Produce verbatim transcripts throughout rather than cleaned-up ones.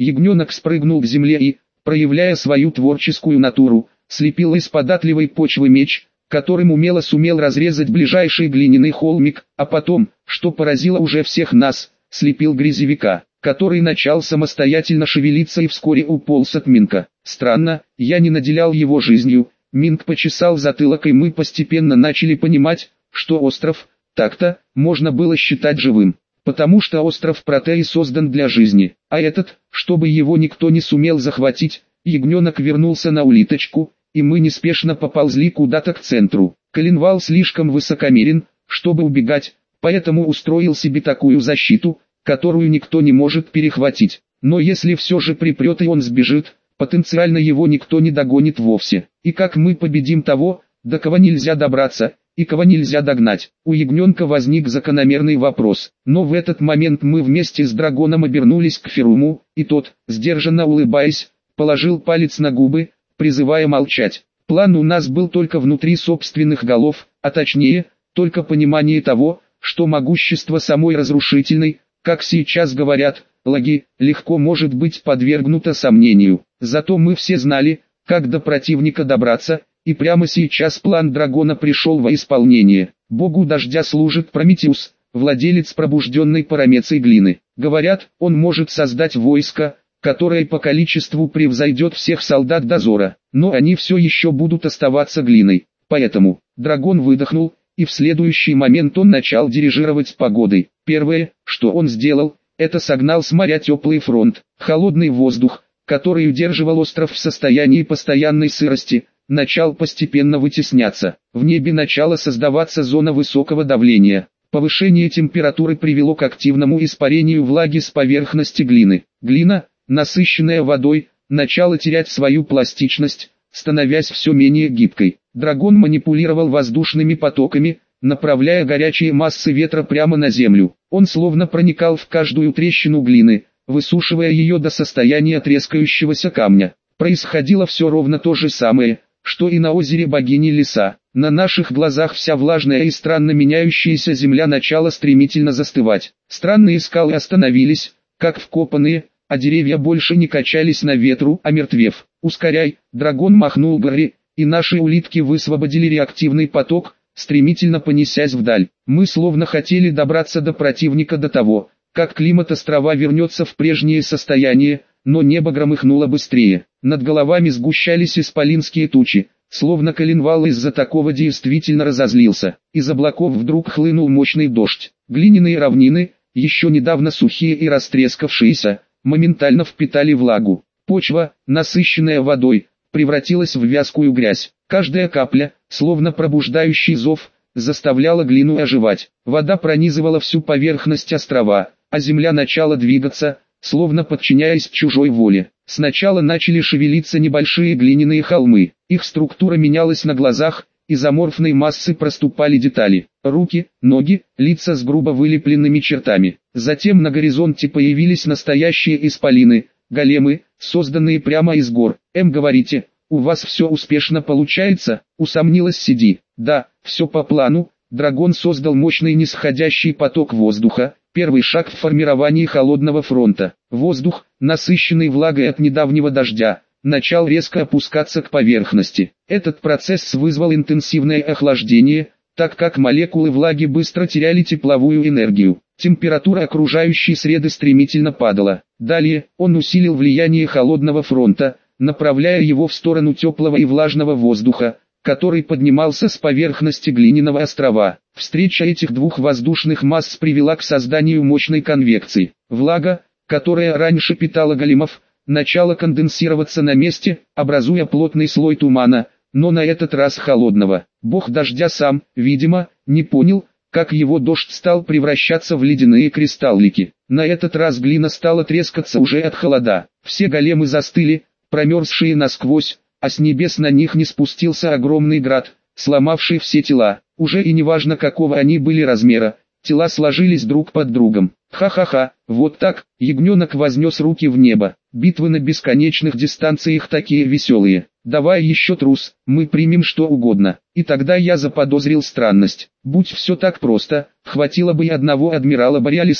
Ягненок спрыгнул к земле и, проявляя свою творческую натуру, слепил из податливой почвы меч, которым умело сумел разрезать ближайший глиняный холмик, а потом, что поразило уже всех нас, слепил грязевика, который начал самостоятельно шевелиться и вскоре уполз от Минка. Странно, я не наделял его жизнью. Минк почесал затылок, и мы постепенно начали понимать, что остров, так-то, можно было считать живым. Потому что остров Протеи создан для жизни, а этот, чтобы его никто не сумел захватить, ягненок вернулся на улиточку, и мы неспешно поползли куда-то к центру. Коленвал слишком высокомерен, чтобы убегать, поэтому устроил себе такую защиту, которую никто не может перехватить. Но если все же припрет и он сбежит, потенциально его никто не догонит вовсе. И как мы победим того, до кого нельзя добраться, и кого нельзя догнать? У ягненка возник закономерный вопрос. Но в этот момент мы вместе с драконом обернулись к Феруму, и тот, сдержанно улыбаясь, положил палец на губы, призывая молчать. План у нас был только внутри собственных голов, а точнее, только понимание того, что могущество самой разрушительной, как сейчас говорят, лаги, легко может быть подвергнуто сомнению. Зато мы все знали, как до противника добраться, и прямо сейчас план дракона пришел во исполнение. Богу дождя служит Прометеус, владелец пробужденной парамецей глины. Говорят, он может создать войско, которое по количеству превзойдет всех солдат дозора, но они все еще будут оставаться глиной. Поэтому, дракон выдохнул, и в следующий момент он начал дирижировать погодой. Первое, что он сделал, это согнал с моря теплый фронт. Холодный воздух, который удерживал остров в состоянии постоянной сырости, начал постепенно вытесняться. В небе начала создаваться зона высокого давления. Повышение температуры привело к активному испарению влаги с поверхности глины. Глина, насыщенная водой, начала терять свою пластичность, становясь все менее гибкой. Дракон манипулировал воздушными потоками, направляя горячие массы ветра прямо на землю. Он словно проникал в каждую трещину глины, высушивая ее до состояния трескающегося камня. Происходило все ровно то же самое, что и на озере богини леса. На наших глазах вся влажная и странно меняющаяся земля начала стремительно застывать. Странные скалы остановились, как вкопанные, а деревья больше не качались на ветру, омертвев. «Ускоряй!» Дракон махнул горе, и наши улитки высвободили реактивный поток, стремительно понесясь вдаль. Мы словно хотели добраться до противника до того, как климат острова вернется в прежнее состояние, но небо громыхнуло быстрее. Над головами сгущались исполинские тучи, словно коленвал из-за такого действительно разозлился. Из облаков вдруг хлынул мощный дождь. Глиняные равнины, еще недавно сухие и растрескавшиеся, моментально впитали влагу. Почва, насыщенная водой, превратилась в вязкую грязь. Каждая капля, словно пробуждающий зов, заставляла глину оживать. Вода пронизывала всю поверхность острова, а земля начала двигаться, словно подчиняясь чужой воле. Сначала начали шевелиться небольшие глиняные холмы. Их структура менялась на глазах, из аморфной массы проступали детали. Руки, ноги, лица с грубо вылепленными чертами. Затем на горизонте появились настоящие исполины, големы, созданные прямо из гор. «Эм, говорите, у вас все успешно получается?» — усомнилась Сиди. «Да, все по плану». Дракон создал мощный нисходящий поток воздуха, первый шаг в формировании холодного фронта. Воздух, насыщенный влагой от недавнего дождя, начал резко опускаться к поверхности. Этот процесс вызвал интенсивное охлаждение, так как молекулы влаги быстро теряли тепловую энергию. Температура окружающей среды стремительно падала. Далее, он усилил влияние холодного фронта, направляя его в сторону теплого и влажного воздуха, который поднимался с поверхности глиняного острова. Встреча этих двух воздушных масс привела к созданию мощной конвекции. Влага, которая раньше питала големов, начала конденсироваться на месте, образуя плотный слой тумана, но на этот раз холодного. Бог дождя сам, видимо, не понял, как его дождь стал превращаться в ледяные кристаллики. На этот раз глина стала трескаться уже от холода. Все големы застыли, промерзшие насквозь, а с небес на них не спустился огромный град, сломавший все тела. Уже и неважно какого они были размера, тела сложились друг под другом. Ха-ха-ха, вот так, ягненок вознес руки в небо. Битвы на бесконечных дистанциях такие веселые. Давай еще, трус, мы примем что угодно. И тогда я заподозрил странность. Будь все так просто, хватило бы и одного адмирала Бореалиса,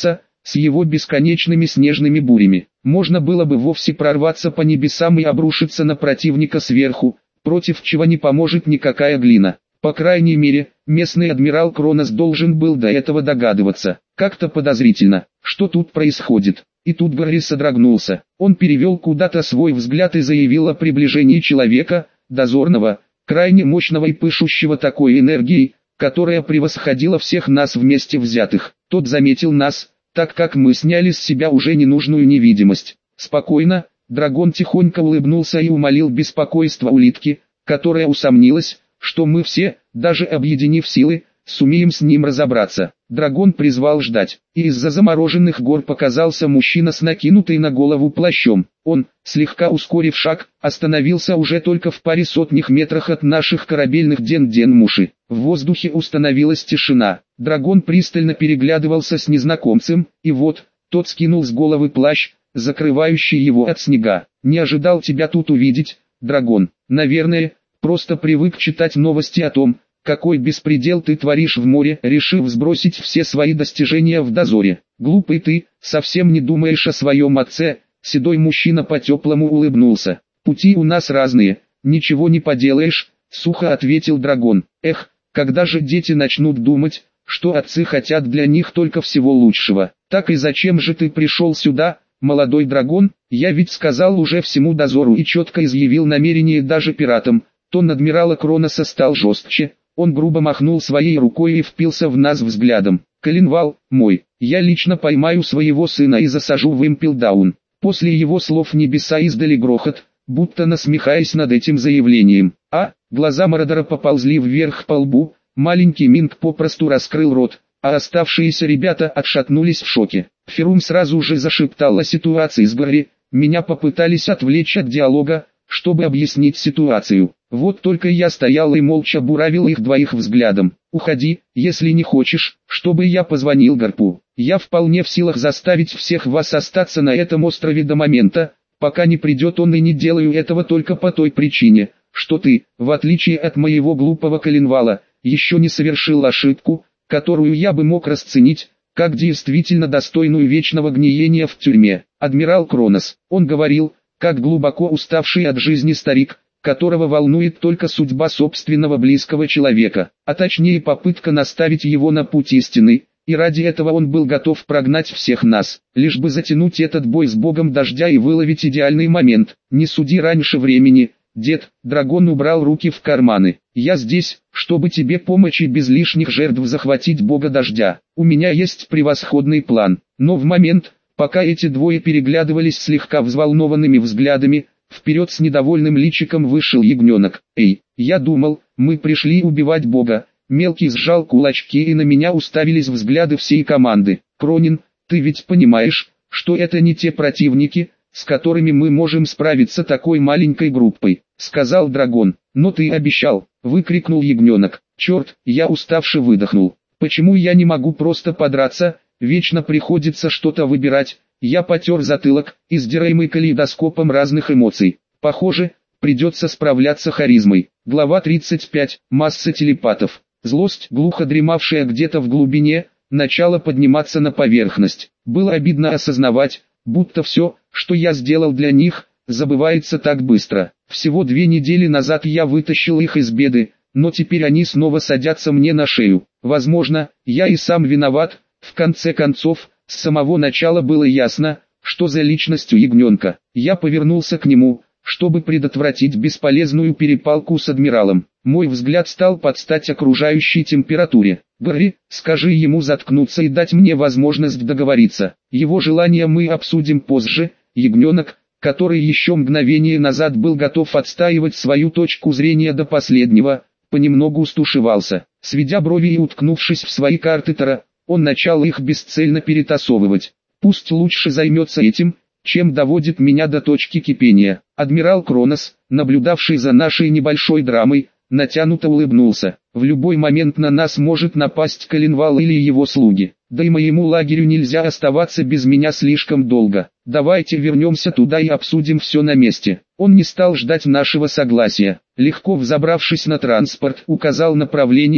с его бесконечными снежными бурями. Можно было бы вовсе прорваться по небесам и обрушиться на противника сверху, против чего не поможет никакая глина. По крайней мере, местный адмирал Кронос должен был до этого догадываться. Как-то подозрительно, что тут происходит. И тут Гарри содрогнулся. Он перевел куда-то свой взгляд и заявил о приближении человека, дозорного, крайне мощного и пышущего такой энергией, которая превосходила всех нас вместе взятых. Тот заметил нас, так как мы сняли с себя уже ненужную невидимость. Спокойно, Драгон тихонько улыбнулся и умолил беспокойство улитки, которая усомнилась, что мы все, даже объединив силы, сумеем с ним разобраться. Драгон призвал ждать, и из-за замороженных гор показался мужчина с накинутой на голову плащом. Он, слегка ускорив шаг, остановился уже только в паре сотнях метрах от наших корабельных ден-ден-муши. В воздухе установилась тишина. Драгон пристально переглядывался с незнакомцем, и вот, тот скинул с головы плащ, закрывающий его от снега. «Не ожидал тебя тут увидеть, Драгон. Наверное, просто привык читать новости о том, какой беспредел ты творишь в море, решив сбросить все свои достижения в дозоре. Глупый ты, совсем не думаешь о своем отце». Седой мужчина по-теплому улыбнулся. «Пути у нас разные, ничего не поделаешь», — сухо ответил Драгон. «Эх, когда же дети начнут думать, что отцы хотят для них только всего лучшего? Так и зачем же ты пришел сюда, молодой Драгон? Я ведь сказал уже всему дозору и четко изъявил намерение даже пиратам». Тон адмирала Кроноса стал жестче. Он грубо махнул своей рукой и впился в нас взглядом. «Коленвал, мой, я лично поймаю своего сына и засажу в Импелдаун». После его слов небеса издали грохот, будто насмехаясь над этим заявлением. А, глаза Мородора поползли вверх по лбу, маленький Минг попросту раскрыл рот, а оставшиеся ребята отшатнулись в шоке. Ферум сразу же зашептал о ситуации с Гарри. Меня попытались отвлечь от диалога, чтобы объяснить ситуацию. Вот только я стоял и молча буравил их двоих взглядом. «Уходи, если не хочешь, чтобы я позвонил Гарпу. Я вполне в силах заставить всех вас остаться на этом острове до момента, пока не придет он, и не делаю этого только по той причине, что ты, в отличие от моего глупого Коленвала, еще не совершил ошибку, которую я бы мог расценить, как действительно достойную вечного гниения в тюрьме». Адмирал Кронос, он говорил, как глубоко уставший от жизни старик, которого волнует только судьба собственного близкого человека, а точнее попытка наставить его на путь истины, и ради этого он был готов прогнать всех нас, лишь бы затянуть этот бой с богом дождя и выловить идеальный момент. «Не суди раньше времени, дед», — Драгон убрал руки в карманы. «Я здесь, чтобы тебе помочь и без лишних жертв захватить бога дождя. У меня есть превосходный план». Но в момент, пока эти двое переглядывались слегка взволнованными взглядами, вперед с недовольным личиком вышел ягненок. «Эй, я думал, мы пришли убивать бога». Мелкий сжал кулачки, и на меня уставились взгляды всей команды. «Кронин, ты ведь понимаешь, что это не те противники, с которыми мы можем справиться такой маленькой группой», — сказал Драгон. «Но ты обещал», — выкрикнул ягненок. «Черт», — я уставше выдохнул. «Почему я не могу просто подраться? Вечно приходится что-то выбирать». Я потер затылок, издираемый калейдоскопом разных эмоций. Похоже, придется справляться харизмой. Глава тридцать пять. Масса телепатов. Злость, глухо дремавшая где-то в глубине, начала подниматься на поверхность. Было обидно осознавать, будто все, что я сделал для них, забывается так быстро. Всего две недели назад я вытащил их из беды, но теперь они снова садятся мне на шею. Возможно, я и сам виноват. В конце концов, с самого начала было ясно, что за личностью ягненка. Я повернулся к нему, чтобы предотвратить бесполезную перепалку с адмиралом. Мой взгляд стал под стать окружающей температуре. «Гарри, скажи ему заткнуться и дать мне возможность договориться. Его желание мы обсудим позже». Ягненок, который еще мгновение назад был готов отстаивать свою точку зрения до последнего, понемногу стушевался. Сведя брови и уткнувшись в свои карты Таро, он начал их бесцельно перетасовывать. «Пусть лучше займется этим, чем доводит меня до точки кипения». Адмирал Кронос, наблюдавший за нашей небольшой драмой, натянуто улыбнулся. «В любой момент на нас может напасть Коленвал или его слуги. Да и моему лагерю нельзя оставаться без меня слишком долго. Давайте вернемся туда и обсудим все на месте». Он не стал ждать нашего согласия. Легко взобравшись на транспорт, указал направление,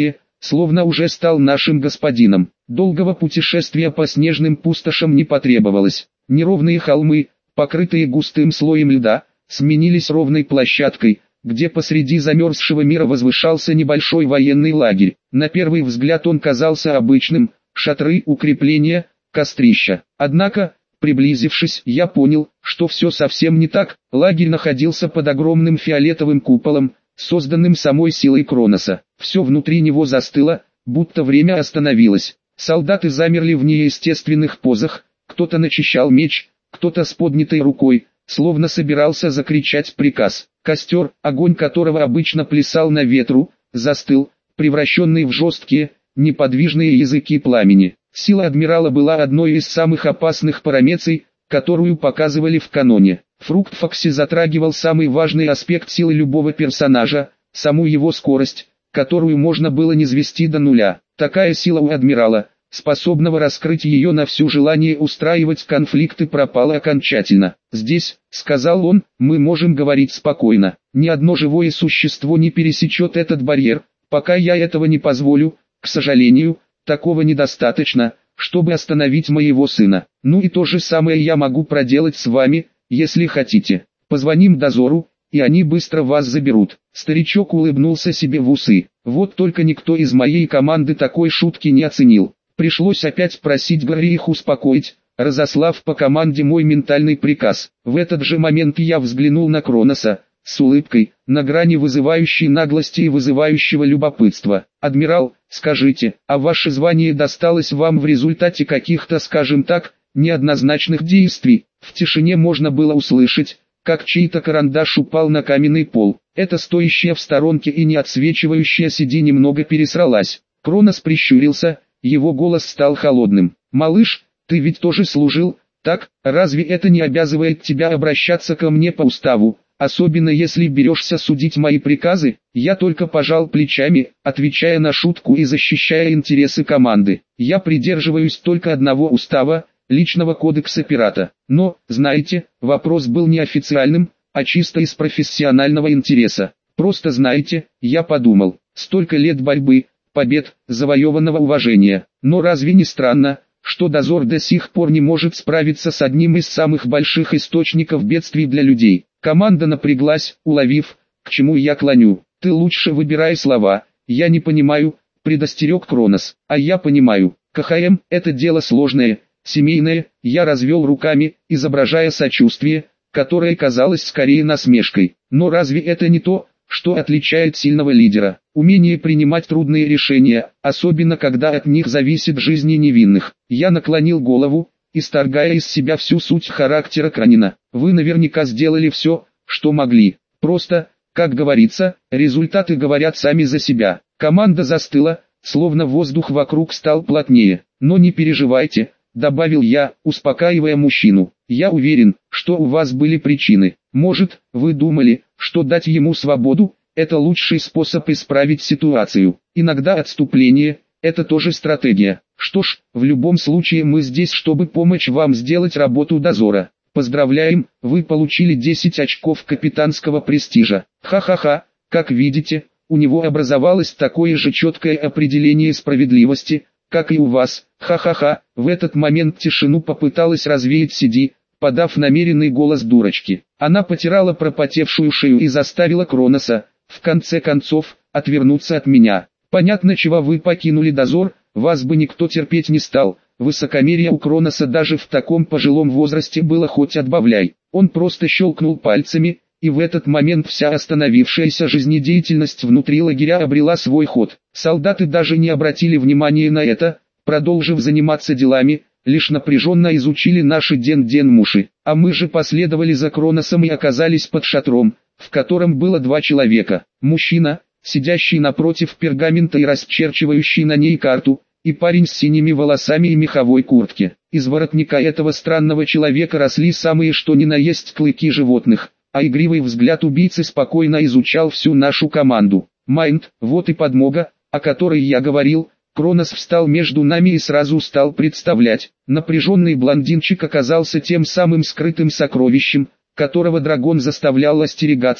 словно уже стал нашим господином. Долгого путешествия по снежным пустошам не потребовалось. Неровные холмы, покрытые густым слоем льда, сменились ровной площадкой, где посреди замерзшего мира возвышался небольшой военный лагерь. На первый взгляд он казался обычным: шатры, укрепления, кострища. Однако, приблизившись, я понял, что все совсем не так. Лагерь находился под огромным фиолетовым куполом, созданным самой силой Кроноса. Все внутри него застыло, будто время остановилось. Солдаты замерли в неестественных позах, кто-то начищал меч, кто-то с поднятой рукой, словно собирался закричать приказ. Костер, огонь которого обычно плясал на ветру, застыл, превращенный в жесткие, неподвижные языки пламени. Сила адмирала была одной из самых опасных парамеций, которую показывали в каноне. Фрукт Фокси затрагивал самый важный аспект силы любого персонажа, саму его скорость, которую можно было низвести до нуля. Такая сила у адмирала, способного раскрыть ее на всю, желание устраивать конфликты пропало окончательно. «Здесь», — сказал он, — «мы можем говорить спокойно. Ни одно живое существо не пересечет этот барьер, пока я этого не позволю. К сожалению, такого недостаточно, чтобы остановить моего сына. Ну и то же самое я могу проделать с вами, если хотите. Позвоним дозору, и они быстро вас заберут». Старичок улыбнулся себе в усы. Вот только никто из моей команды такой шутки не оценил. Пришлось опять просить Гарри их успокоить, разослав по команде мой ментальный приказ. В этот же момент я взглянул на Кроноса, с улыбкой, на грани вызывающей наглости и вызывающего любопытства. «Адмирал, скажите, а ваше звание досталось вам в результате каких-то, скажем так, неоднозначных действий?» В тишине можно было услышать, как чей-то карандаш упал на каменный пол. Эта стоящая в сторонке и не отсвечивающая Сиди немного пересралась. Кронос прищурился, его голос стал холодным. «Малыш, ты ведь тоже служил, так? Разве это не обязывает тебя обращаться ко мне по уставу, особенно если берешься судить мои приказы?» Я только пожал плечами, отвечая на шутку и защищая интересы команды. «Я придерживаюсь только одного устава, личного кодекса пирата. Но, знаете, вопрос был не официальным, а чисто из профессионального интереса. Просто знаете, я подумал, столько лет борьбы, побед, завоеванного уважения. Но разве не странно, что дозор до сих пор не может справиться с одним из самых больших источников бедствий для людей?» Команда напряглась, уловив, к чему я клоню. «Ты лучше выбирай слова, я не понимаю», — предостерег Кронос. «А я понимаю. КХМ — это дело сложное, семейное». Я развел руками, изображая сочувствие, которое казалось скорее насмешкой. «Но разве это не то, что отличает сильного лидера? Умение принимать трудные решения, особенно когда от них зависит жизни невинных». Я наклонил голову, исторгая из себя всю суть характера Кранина. «Вы наверняка сделали все, что могли. Просто, как говорится, результаты говорят сами за себя». Команда застыла, словно воздух вокруг стал плотнее. «Но не переживайте», — добавил я, успокаивая мужчину. «Я уверен, что у вас были причины. Может, вы думали, что дать ему свободу — это лучший способ исправить ситуацию. Иногда отступление — это тоже стратегия. Что ж, в любом случае мы здесь, чтобы помочь вам сделать работу дозора. Поздравляем, вы получили десять очков капитанского престижа. Ха-ха-ха, как видите, у него образовалось такое же четкое определение справедливости, как и у вас. Ха-ха-ха». В этот момент тишину попыталась развеять Сиди, подав намеренный голос дурочки. Она потирала пропотевшую шею и заставила Кроноса, в конце концов, отвернуться от меня. «Понятно, чего вы покинули дозор, вас бы никто терпеть не стал». Высокомерие у Кроноса даже в таком пожилом возрасте было хоть отбавляй. Он просто щелкнул пальцами, и в этот момент вся остановившаяся жизнедеятельность внутри лагеря обрела свой ход. Солдаты даже не обратили внимания на это, продолжив заниматься делами, лишь напряженно изучили наши ден-ден-муши. А мы же последовали за Кроносом и оказались под шатром, в котором было два человека. Мужчина, сидящий напротив пергамента и расчерчивающий на ней карту, и парень с синими волосами и меховой куртке. Из воротника этого странного человека росли самые что ни на есть клыки животных, а игривый взгляд убийцы спокойно изучал всю нашу команду. «Майнд, вот и подмога, о которой я говорил». Кронос встал между нами и сразу стал представлять. Напряженный блондинчик оказался тем самым скрытым сокровищем, которого дракон заставлял остерегаться,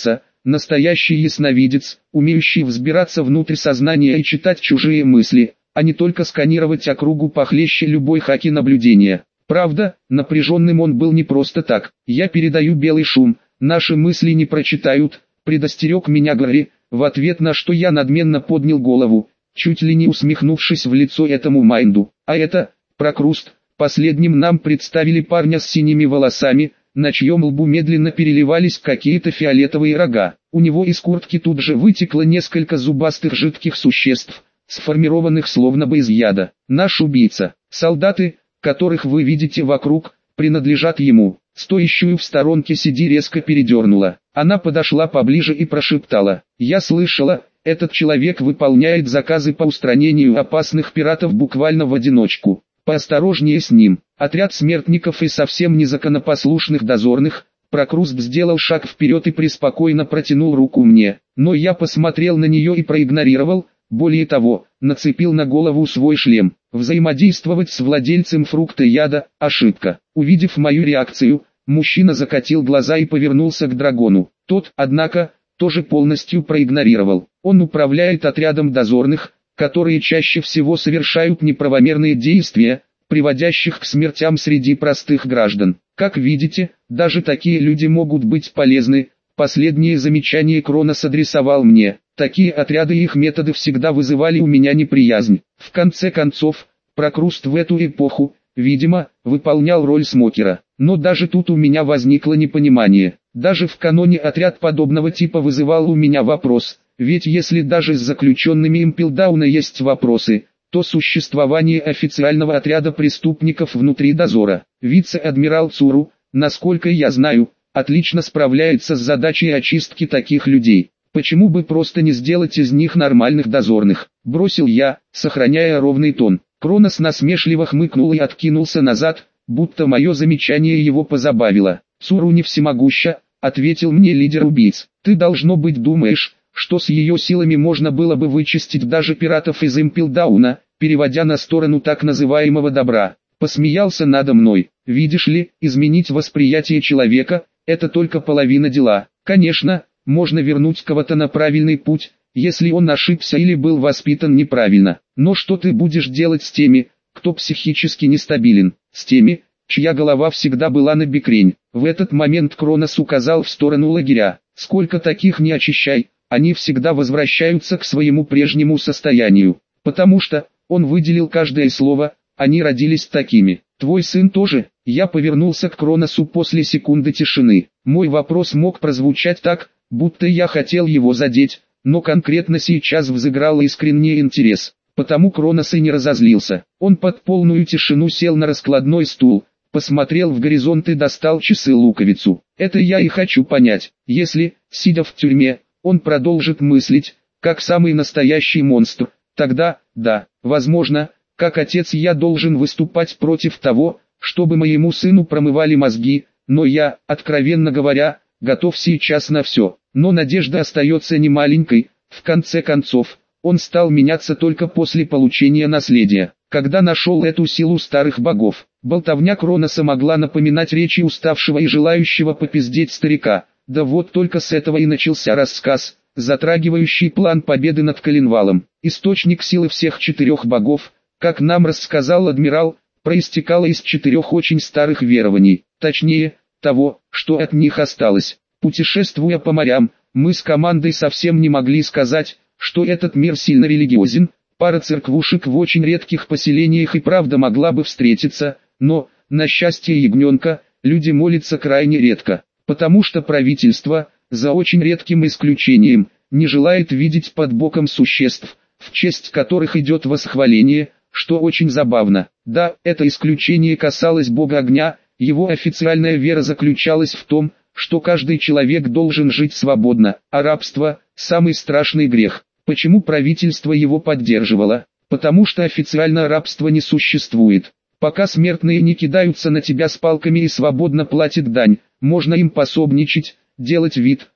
настоящий ясновидец, умеющий взбираться внутрь сознания и читать чужие мысли, а не только сканировать округу похлеще любой хаки наблюдения. Правда, напряженным он был не просто так. «Я передаю белый шум, наши мысли не прочитают», предостерег меня Гарри, в ответ на что я надменно поднял голову, чуть ли не усмехнувшись в лицо этому Майнду. А это, Прокруст, последним нам представили парня с синими волосами, на чьем лбу медленно переливались какие-то фиолетовые рога. У него из куртки тут же вытекло несколько зубастых жидких существ, сформированных словно бы из яда. Наш убийца. Солдаты, которых вы видите вокруг, принадлежат ему. Стоящую в сторонке Сиди резко передернула. Она подошла поближе и прошептала: «Я слышала, этот человек выполняет заказы по устранению опасных пиратов буквально в одиночку. Поосторожнее с ним». Отряд смертников и совсем незаконопослушных дозорных. Прокруст сделал шаг вперед и преспокойно протянул руку мне, но я посмотрел на нее и проигнорировал. Более того, нацепил на голову свой шлем. Взаимодействовать с владельцем фрукта яда – ошибка. Увидев мою реакцию, мужчина закатил глаза и повернулся к дракону. Тот, однако, тоже полностью проигнорировал. Он управляет отрядом дозорных, которые чаще всего совершают неправомерные действия, приводящих к смертям среди простых граждан. Как видите, даже такие люди могут быть полезны. Последнее замечание Кронос адресовал мне. Такие отряды и их методы всегда вызывали у меня неприязнь. В конце концов, Прокруст в эту эпоху, видимо, выполнял роль смокера. Но даже тут у меня возникло непонимание. Даже в каноне отряд подобного типа вызывал у меня вопрос. Ведь если даже с заключенными Импелдауна есть вопросы, то существование официального отряда преступников внутри дозора. Вице-адмирал Цуру, насколько я знаю, отлично справляется с задачей очистки таких людей. Почему бы просто не сделать из них нормальных дозорных? Бросил я, сохраняя ровный тон. Кронос насмешливо хмыкнул и откинулся назад, будто мое замечание его позабавило. «Цуру не всемогуща», — ответил мне лидер убийц. «Ты должно быть думаешь, что с ее силами можно было бы вычистить даже пиратов из Импелдауна, переводя на сторону так называемого добра». Посмеялся надо мной. «Видишь ли, изменить восприятие человека — это только половина дела. Конечно, можно вернуть кого-то на правильный путь, если он ошибся или был воспитан неправильно. Но что ты будешь делать с теми, кто психически нестабилен? С теми, чья голова всегда была на бекрень?» В этот момент Кронос указал в сторону лагеря. «Сколько таких не очищай, они всегда возвращаются к своему прежнему состоянию. Потому что, он выделил каждое слово, они родились такими. Твой сын тоже?» Я повернулся к Кроносу после секунды тишины. Мой вопрос мог прозвучать так, будто я хотел его задеть, но конкретно сейчас взыграл искренний интерес. Потому Кронос и не разозлился. Он под полную тишину сел на раскладной стул, посмотрел в горизонт и достал часы-луковицу. Это я и хочу понять. Если, сидя в тюрьме, он продолжит мыслить, как самый настоящий монстр, тогда, да, возможно, как отец я должен выступать против того, чтобы моему сыну промывали мозги, но я, откровенно говоря, готов сейчас на все. Но надежда остается немаленькой. В конце концов, он стал меняться только после получения наследия, когда нашел эту силу старых богов. Болтовня Кроноса могла напоминать речи уставшего и желающего попиздеть старика. Да вот только с этого и начался рассказ, затрагивающий план победы над Коленвалом. Источник силы всех четырех богов, как нам рассказал адмирал, проистекало из четырех очень старых верований, точнее, того, что от них осталось. Путешествуя по морям, мы с командой совсем не могли сказать, что этот мир сильно религиозен. Пара церквушек в очень редких поселениях и правда могла бы встретиться, но, на счастье ягненка, люди молятся крайне редко, потому что правительство, за очень редким исключением, не желает видеть под боком существ, в честь которых идет восхваление, что очень забавно. Да, это исключение касалось бога огня, его официальная вера заключалась в том, что каждый человек должен жить свободно, а рабство – самый страшный грех. Почему правительство его поддерживало? Потому что официально рабство не существует. Пока смертные не кидаются на тебя с палками и свободно платят дань, можно им пособничать, делать вид,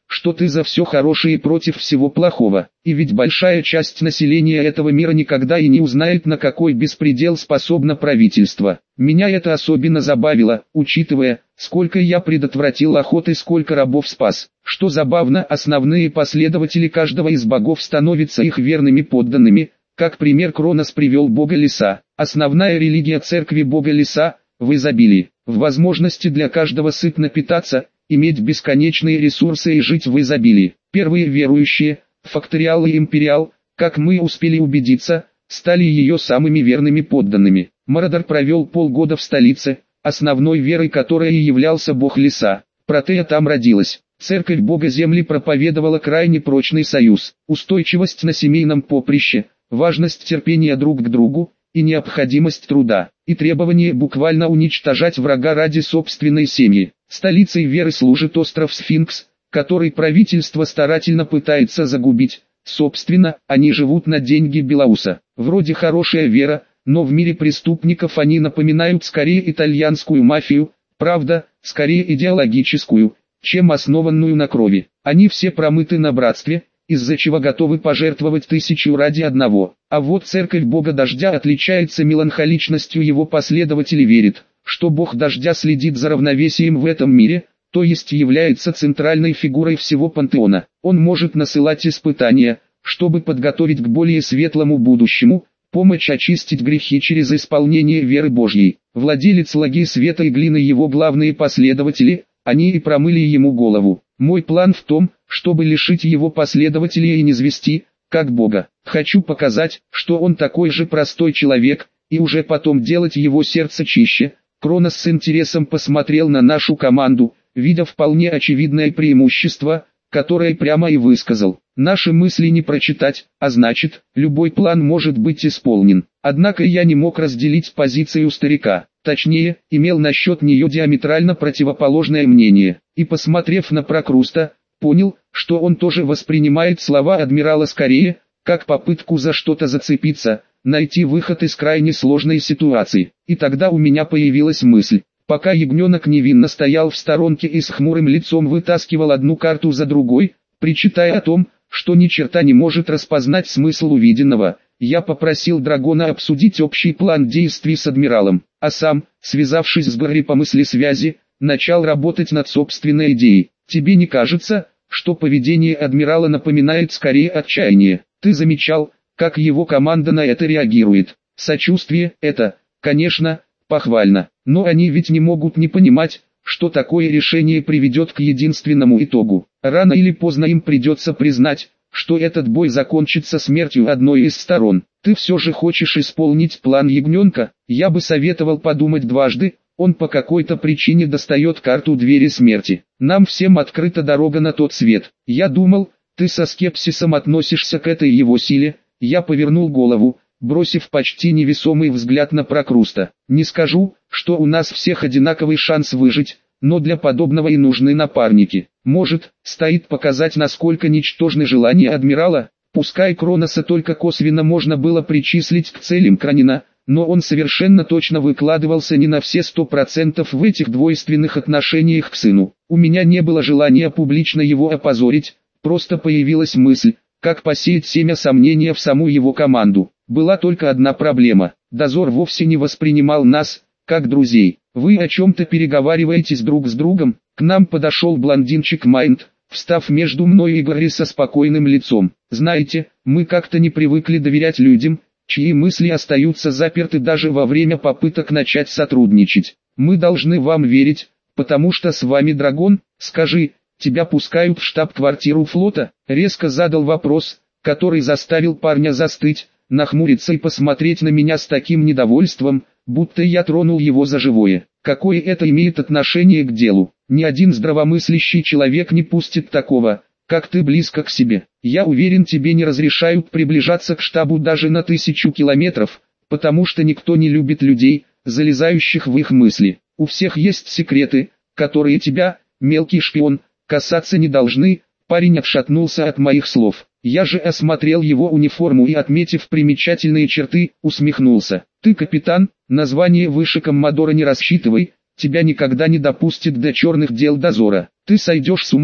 что ты за все хорошее и против всего плохого. И ведь большая часть населения этого мира никогда и не узнает, на какой беспредел способно правительство. Меня это особенно забавило, учитывая, сколько я предотвратил охоты, сколько рабов спас. Что забавно, основные последователи каждого из богов становятся их верными подданными. Как пример Кронос привел бога леса. Основная религия церкви бога леса – в изобилии, в возможности для каждого сытно питаться, иметь бесконечные ресурсы и жить в изобилии. Первые верующие, Факториал и Империал, как мы успели убедиться, стали ее самыми верными подданными. Мородор провел полгода в столице, основной верой которой и являлся бог леса. Протея там родилась. Церковь бога земли проповедовала крайне прочный союз, устойчивость на семейном поприще, важность терпения друг к другу и необходимость труда, и требование буквально уничтожать врага ради собственной семьи. Столицей веры служит остров Сфинкс, который правительство старательно пытается загубить. Собственно, они живут на деньги Белауса. Вроде хорошая вера, но в мире преступников они напоминают скорее итальянскую мафию, правда, скорее идеологическую, чем основанную на крови. Они все промыты на братстве, из-за чего готовы пожертвовать тысячу ради одного. А вот церковь бога дождя отличается меланхоличностью, его последователи верят, что бог дождя следит за равновесием в этом мире, то есть является центральной фигурой всего пантеона. Он может насылать испытания, чтобы подготовить к более светлому будущему, помочь очистить грехи через исполнение веры Божьей. Владелец лаги света и глины, его главные последователи, они и промыли ему голову. Мой план в том, чтобы лишить его последователей и низвести, как Бога. Хочу показать, что он такой же простой человек, и уже потом делать его сердце чище. Кронос с интересом посмотрел на нашу команду, видя вполне очевидное преимущество, которое прямо и высказал. Наши мысли не прочитать, а значит, любой план может быть исполнен. Однако я не мог разделить позицию старика. Точнее, имел насчет нее диаметрально противоположное мнение. И посмотрев на Прокруста, понял, что он тоже воспринимает слова адмирала скорее, как попытку за что-то зацепиться, найти выход из крайне сложной ситуации. И тогда у меня появилась мысль. Пока ягненок невинно стоял в сторонке и с хмурым лицом вытаскивал одну карту за другой, причитая о том, что ни черта не может распознать смысл увиденного, я попросил Драгона обсудить общий план действий с адмиралом, а сам, связавшись с Гарри по мысли связи, начал работать над собственной идеей. Тебе не кажется, что поведение адмирала напоминает скорее отчаяние? Ты замечал, как его команда на это реагирует? Сочувствие – это, конечно, похвально, но они ведь не могут не понимать, что такое решение приведет к единственному итогу. Рано или поздно им придется признать, что этот бой закончится смертью одной из сторон. Ты все же хочешь исполнить план ягненка? Я бы советовал подумать дважды. Он по какой-то причине достает карту двери смерти. Нам всем открыта дорога на тот свет. Я думал, ты со скепсисом относишься к этой его силе. Я повернул голову, бросив почти невесомый взгляд на Прокруста. Не скажу, что у нас всех одинаковый шанс выжить, но для подобного и нужны напарники. Может, стоит показать, насколько ничтожны желания адмирала? Пускай Кроноса только косвенно можно было причислить к целям Кранина, но он совершенно точно выкладывался не на все сто процентов в этих двойственных отношениях к сыну. У меня не было желания публично его опозорить, просто появилась мысль, как посеять семя сомнения в саму его команду. Была только одна проблема. Дозор вовсе не воспринимал нас, как друзей. Вы о чем-то переговариваетесь друг с другом? К нам подошел блондинчик Майнд, встав между мной и Гарри со спокойным лицом. Знаете, мы как-то не привыкли доверять людям, чьи мысли остаются заперты даже во время попыток начать сотрудничать. Мы должны вам верить, потому что с вами Драгон. Скажи, тебя пускают в штаб-квартиру флота? Резко задал вопрос, который заставил парня застыть, нахмуриться и посмотреть на меня с таким недовольством, будто я тронул его за живое. Какое это имеет отношение к делу? Ни один здравомыслящий человек не пустит такого, как ты, близко к себе. Я уверен, тебе не разрешают приближаться к штабу даже на тысячу километров, потому что никто не любит людей, залезающих в их мысли. У всех есть секреты, которые тебя, мелкий шпион, касаться не должны. Парень отшатнулся от моих слов. Я же осмотрел его униформу и, отметив примечательные черты, усмехнулся. Ты капитан, название выше коммодора не рассчитывай, тебя никогда не допустят до черных дел дозора. Ты сойдешь с ума,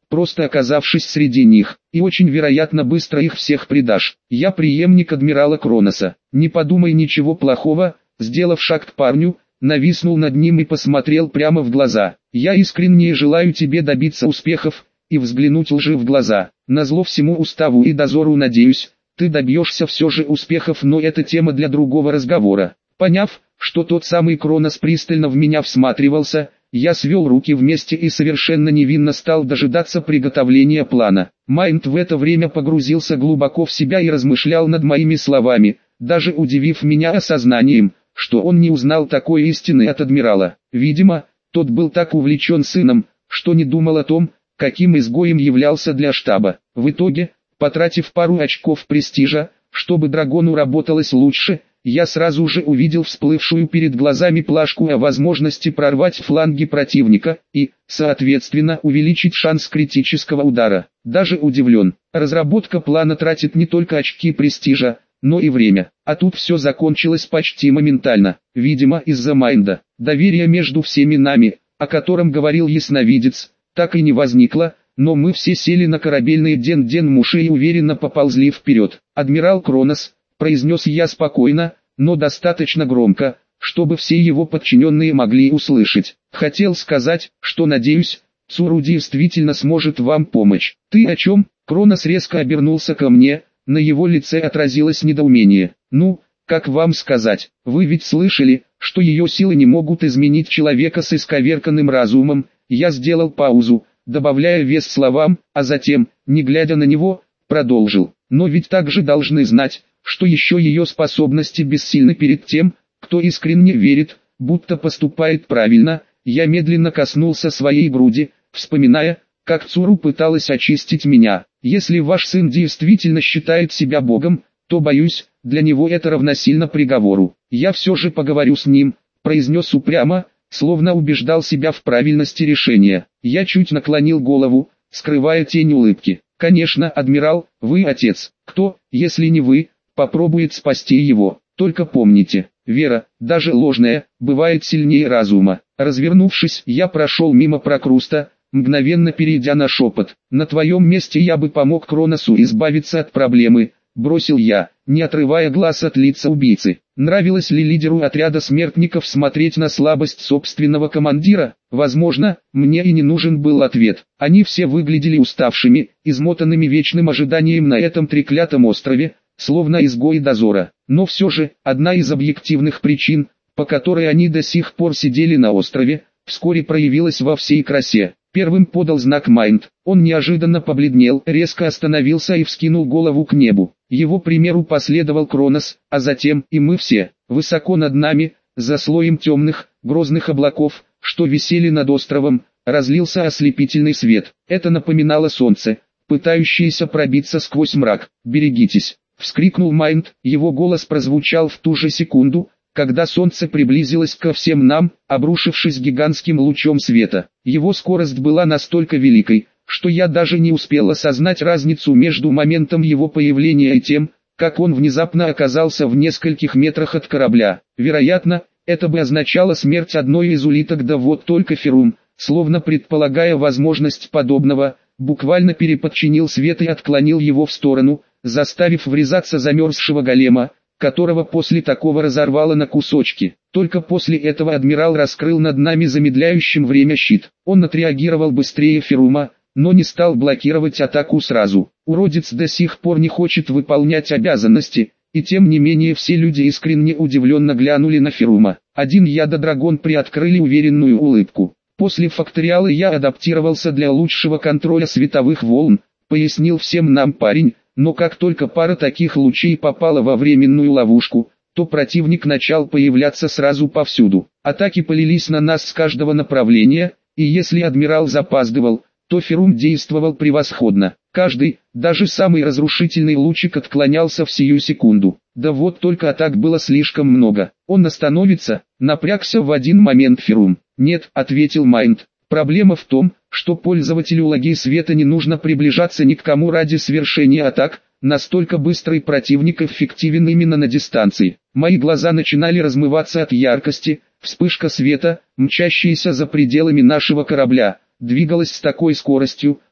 просто оказавшись среди них, и очень вероятно быстро их всех предашь. Я преемник адмирала Кроноса. Не подумай ничего плохого. Сделав шаг к парню, нависнул над ним и посмотрел прямо в глаза. Я искренне желаю тебе добиться успехов и взглянуть лжи в глаза. Назло всему уставу и дозору, надеюсь, ты добьешься все же успехов, но это тема для другого разговора. Поняв, что тот самый Кронос пристально в меня всматривался, я свел руки вместе и совершенно невинно стал дожидаться приготовления плана. Майнд в это время погрузился глубоко в себя и размышлял над моими словами, даже удивив меня осознанием, что он не узнал такой истины от адмирала. Видимо, тот был так увлечен сыном, что не думал о том, каким изгоем являлся для штаба. В итоге, потратив пару очков престижа, чтобы Драгону работалось лучше, я сразу же увидел всплывшую перед глазами плашку о возможности прорвать фланги противника и, соответственно, увеличить шанс критического удара. Даже удивлен. Разработка плана тратит не только очки престижа, но и время. А тут все закончилось почти моментально. Видимо, из-за Майнда. Доверие между всеми нами, о котором говорил ясновидец, так и не возникло, но мы все сели на корабельные ден-ден-муши и уверенно поползли вперед. «Адмирал Кронос», — произнес я спокойно, но достаточно громко, чтобы все его подчиненные могли услышать. «Хотел сказать, что надеюсь, Цуру действительно сможет вам помочь». «Ты о чем?» Кронос резко обернулся ко мне, на его лице отразилось недоумение. «Ну, как вам сказать, вы ведь слышали, что ее силы не могут изменить человека с исковерканным разумом». Я сделал паузу, добавляя вес словам, а затем, не глядя на него, продолжил. «Но ведь также должны знать, что еще ее способности бессильны перед тем, кто искренне верит, будто поступает правильно». Я медленно коснулся своей груди, вспоминая, как Цуру пыталась очистить меня. «Если ваш сын действительно считает себя богом, то, боюсь, для него это равносильно приговору. Я все же поговорю с ним», — произнес упрямо, словно убеждал себя в правильности решения. Я чуть наклонил голову, скрывая тень улыбки. «Конечно, адмирал, вы отец. Кто, если не вы, попробует спасти его? Только помните, вера, даже ложная, бывает сильнее разума». Развернувшись, я прошел мимо Прокруста, мгновенно перейдя на шепот. «На твоем месте я бы помог Кроносу избавиться от проблемы», — бросил я, не отрывая глаз от лица убийцы. Нравилось ли лидеру отряда смертников смотреть на слабость собственного командира? Возможно, мне и не нужен был ответ. Они все выглядели уставшими, измотанными вечным ожиданием на этом треклятом острове, словно изгои дозора. Но все же, одна из объективных причин, по которой они до сих пор сидели на острове, вскоре проявилась во всей красе. Первым подал знак Майнд. Он неожиданно побледнел, резко остановился и вскинул голову к небу. Его примеру последовал Кронос, а затем и мы все. Высоко над нами, за слоем темных, грозных облаков, что висели над островом, разлился ослепительный свет. Это напоминало солнце, пытающееся пробиться сквозь мрак. «Берегитесь!» — вскрикнул Майнд. Его голос прозвучал в ту же секунду, когда солнце приблизилось ко всем нам, обрушившись гигантским лучом света. Его скорость была настолько великой, что я даже не успел осознать разницу между моментом его появления и тем, как он внезапно оказался в нескольких метрах от корабля. Вероятно, это бы означало смерть одной из улиток, да вот только Ферум, словно предполагая возможность подобного, буквально переподчинил свет и отклонил его в сторону, заставив врезаться замерзшего голема, которого после такого разорвало на кусочки. Только после этого адмирал раскрыл над нами замедляющим время щит. Он отреагировал быстрее Ферума, но не стал блокировать атаку сразу. Уродец до сих пор не хочет выполнять обязанности, и тем не менее все люди искренне удивленно глянули на Ферума. Один я да Драгон приоткрыли уверенную улыбку. После факториала я адаптировался для лучшего контроля световых волн, пояснил всем нам парень. Но как только пара таких лучей попала во временную ловушку, то противник начал появляться сразу повсюду. Атаки полились на нас с каждого направления, и если адмирал запаздывал, то Ферум действовал превосходно. Каждый, даже самый разрушительный лучик отклонялся в сию секунду. Да вот только атак было слишком много. Он остановится, напрягся в один момент Ферум. «Нет», — ответил Майнд. «Проблема в том, что пользователю лаги света не нужно приближаться ни к кому ради совершения атак, настолько быстрый противник эффективен именно на дистанции». Мои глаза начинали размываться от яркости, вспышка света, мчащаяся за пределами нашего корабля, двигалась с такой скоростью,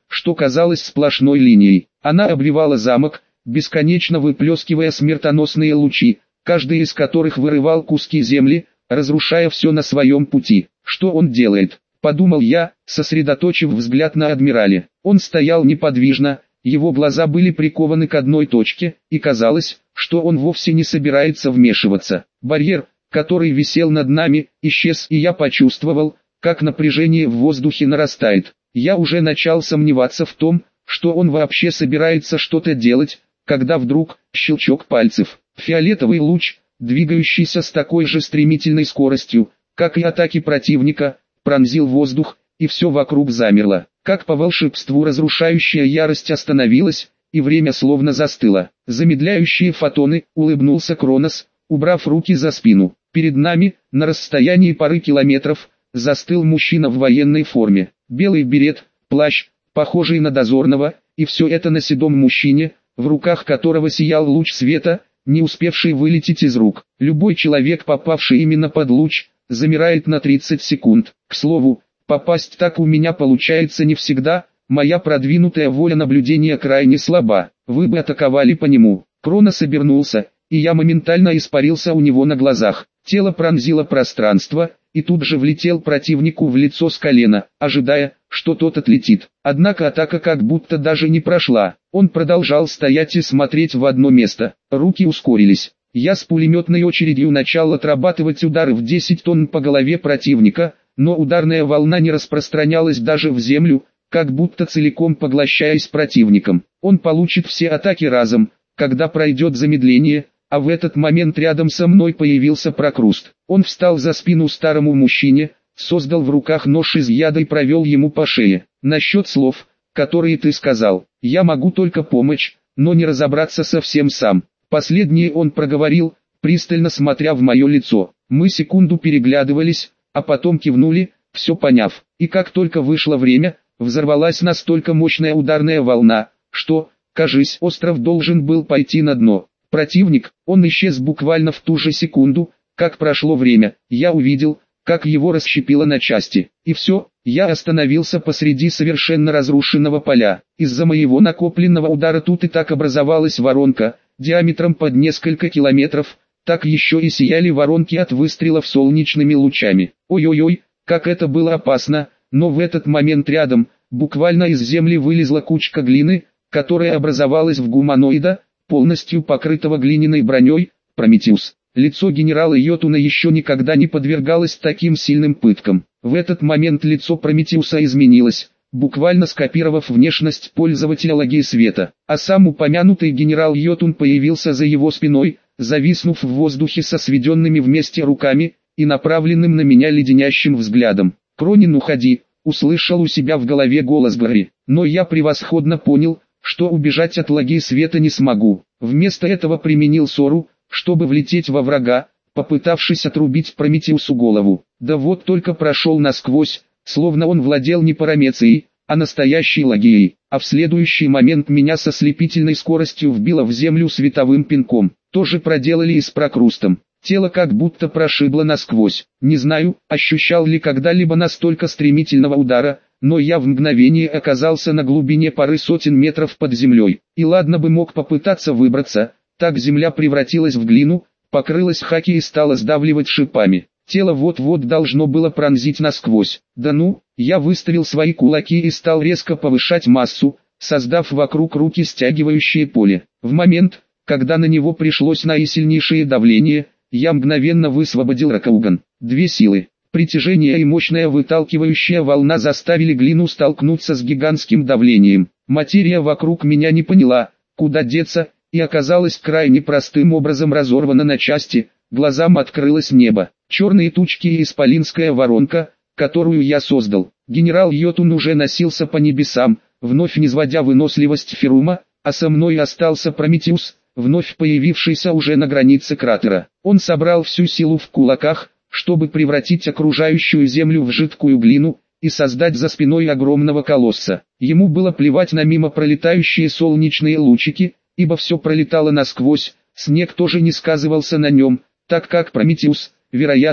что казалось сплошной линией. Она обвивала замок, бесконечно выплескивая смертоносные лучи, каждый из которых вырывал куски земли, разрушая все на своем пути. «Что он делает?» – подумал я, сосредоточив взгляд на адмирале. Он стоял неподвижно, его глаза были прикованы к одной точке, и казалось, что он вовсе не собирается вмешиваться. Барьер, который висел над нами, исчез, и я почувствовал, как напряжение в воздухе нарастает. Я уже начал сомневаться в том, что он вообще собирается что-то делать, когда вдруг, щелчок пальцев, фиолетовый луч, двигающийся с такой же стремительной скоростью, как и атаки противника, пронзил воздух, и все вокруг замерло. Как по волшебству разрушающая ярость остановилась, и время словно застыло. Замедляющие фотоны, улыбнулся Кронос, убрав руки за спину. Перед нами, на расстоянии пары километров, застыл мужчина в военной форме. Белый берет, плащ, похожий на дозорного, и все это на седом мужчине, в руках которого сиял луч света, не успевший вылететь из рук. Любой человек, попавший именно под луч, замирает на тридцать секунд. К слову, попасть так у меня получается не всегда, моя продвинутая воля наблюдения крайне слаба. Вы бы атаковали по нему. Кронос обернулся, и я моментально испарился у него на глазах. Тело пронзило пространство, и тут же влетел противнику в лицо с колена, ожидая, что тот отлетит. Однако атака как будто даже не прошла. Он продолжал стоять и смотреть в одно место. Руки ускорились. Я с пулеметной очередью начал отрабатывать удары в десять тонн по голове противника, но ударная волна не распространялась даже в землю, как будто целиком поглощаясь противником. Он получит все атаки разом, когда пройдет замедление, а в этот момент рядом со мной появился Прокруст. Он встал за спину старому мужчине, создал в руках нож из яда и провел ему по шее. Насчет слов, которые ты сказал, я могу только помочь, но не разобраться совсем сам. Последнее он проговорил, пристально смотря в мое лицо. Мы секунду переглядывались, а потом кивнули, все поняв. И как только вышло время, взорвалась настолько мощная ударная волна, что, кажись, остров должен был пойти на дно. Противник, он исчез буквально в ту же секунду, как прошло время. Я увидел, как его расщепило на части. И все, я остановился посреди совершенно разрушенного поля. Из-за моего накопленного удара тут и так образовалась воронка, диаметром под несколько километров, так еще и сияли воронки от выстрелов солнечными лучами. Ой-ой-ой, как это было опасно, но в этот момент рядом, буквально из земли вылезла кучка глины, которая образовалась в гуманоида, полностью покрытого глиняной броней, Прометеус. Лицо генерала Йотуна еще никогда не подвергалось таким сильным пыткам. В этот момент лицо Прометеуса изменилось, буквально скопировав внешность пользователя логи света. А сам упомянутый генерал Йотун появился за его спиной, зависнув в воздухе со сведенными вместе руками и направленным на меня леденящим взглядом. «Кронин, уходи!» — услышал у себя в голове голос Гарри. Но я превосходно понял, что убежать от логи света не смогу. Вместо этого применил Сору, чтобы влететь во врага, попытавшись отрубить Прометеусу голову. Да вот только прошел насквозь, словно он владел не Парамецией, а настоящей логией. А в следующий момент меня со слепительной скоростью вбило в землю световым пинком. Тоже проделали и с Прокрустом. Тело как будто прошибло насквозь. Не знаю, ощущал ли когда-либо настолько стремительного удара, но я в мгновение оказался на глубине пары сотен метров под землей. И ладно бы мог попытаться выбраться, так земля превратилась в глину, покрылась хаки и стала сдавливать шипами. Тело вот-вот должно было пронзить насквозь. Да ну, я выставил свои кулаки и стал резко повышать массу, создав вокруг руки стягивающее поле. В момент, когда на него пришлось наисильнейшее давление, я мгновенно высвободил Ракауган. Две силы, притяжение и мощная выталкивающая волна заставили глину столкнуться с гигантским давлением. Материя вокруг меня не поняла, куда деться, и оказалась крайне простым образом разорвана на части. Глазам открылось небо, черные тучки и исполинская воронка, которую я создал. Генерал Йотун уже носился по небесам, вновь низводя выносливость Ферума, а со мной остался Прометеус, вновь появившийся уже на границе кратера. Он собрал всю силу в кулаках, чтобы превратить окружающую землю в жидкую глину и создать за спиной огромного колосса. Ему было плевать на мимо пролетающие солнечные лучики, ибо все пролетало насквозь, снег тоже не сказывался на нем, так как Прометеус, вероятно,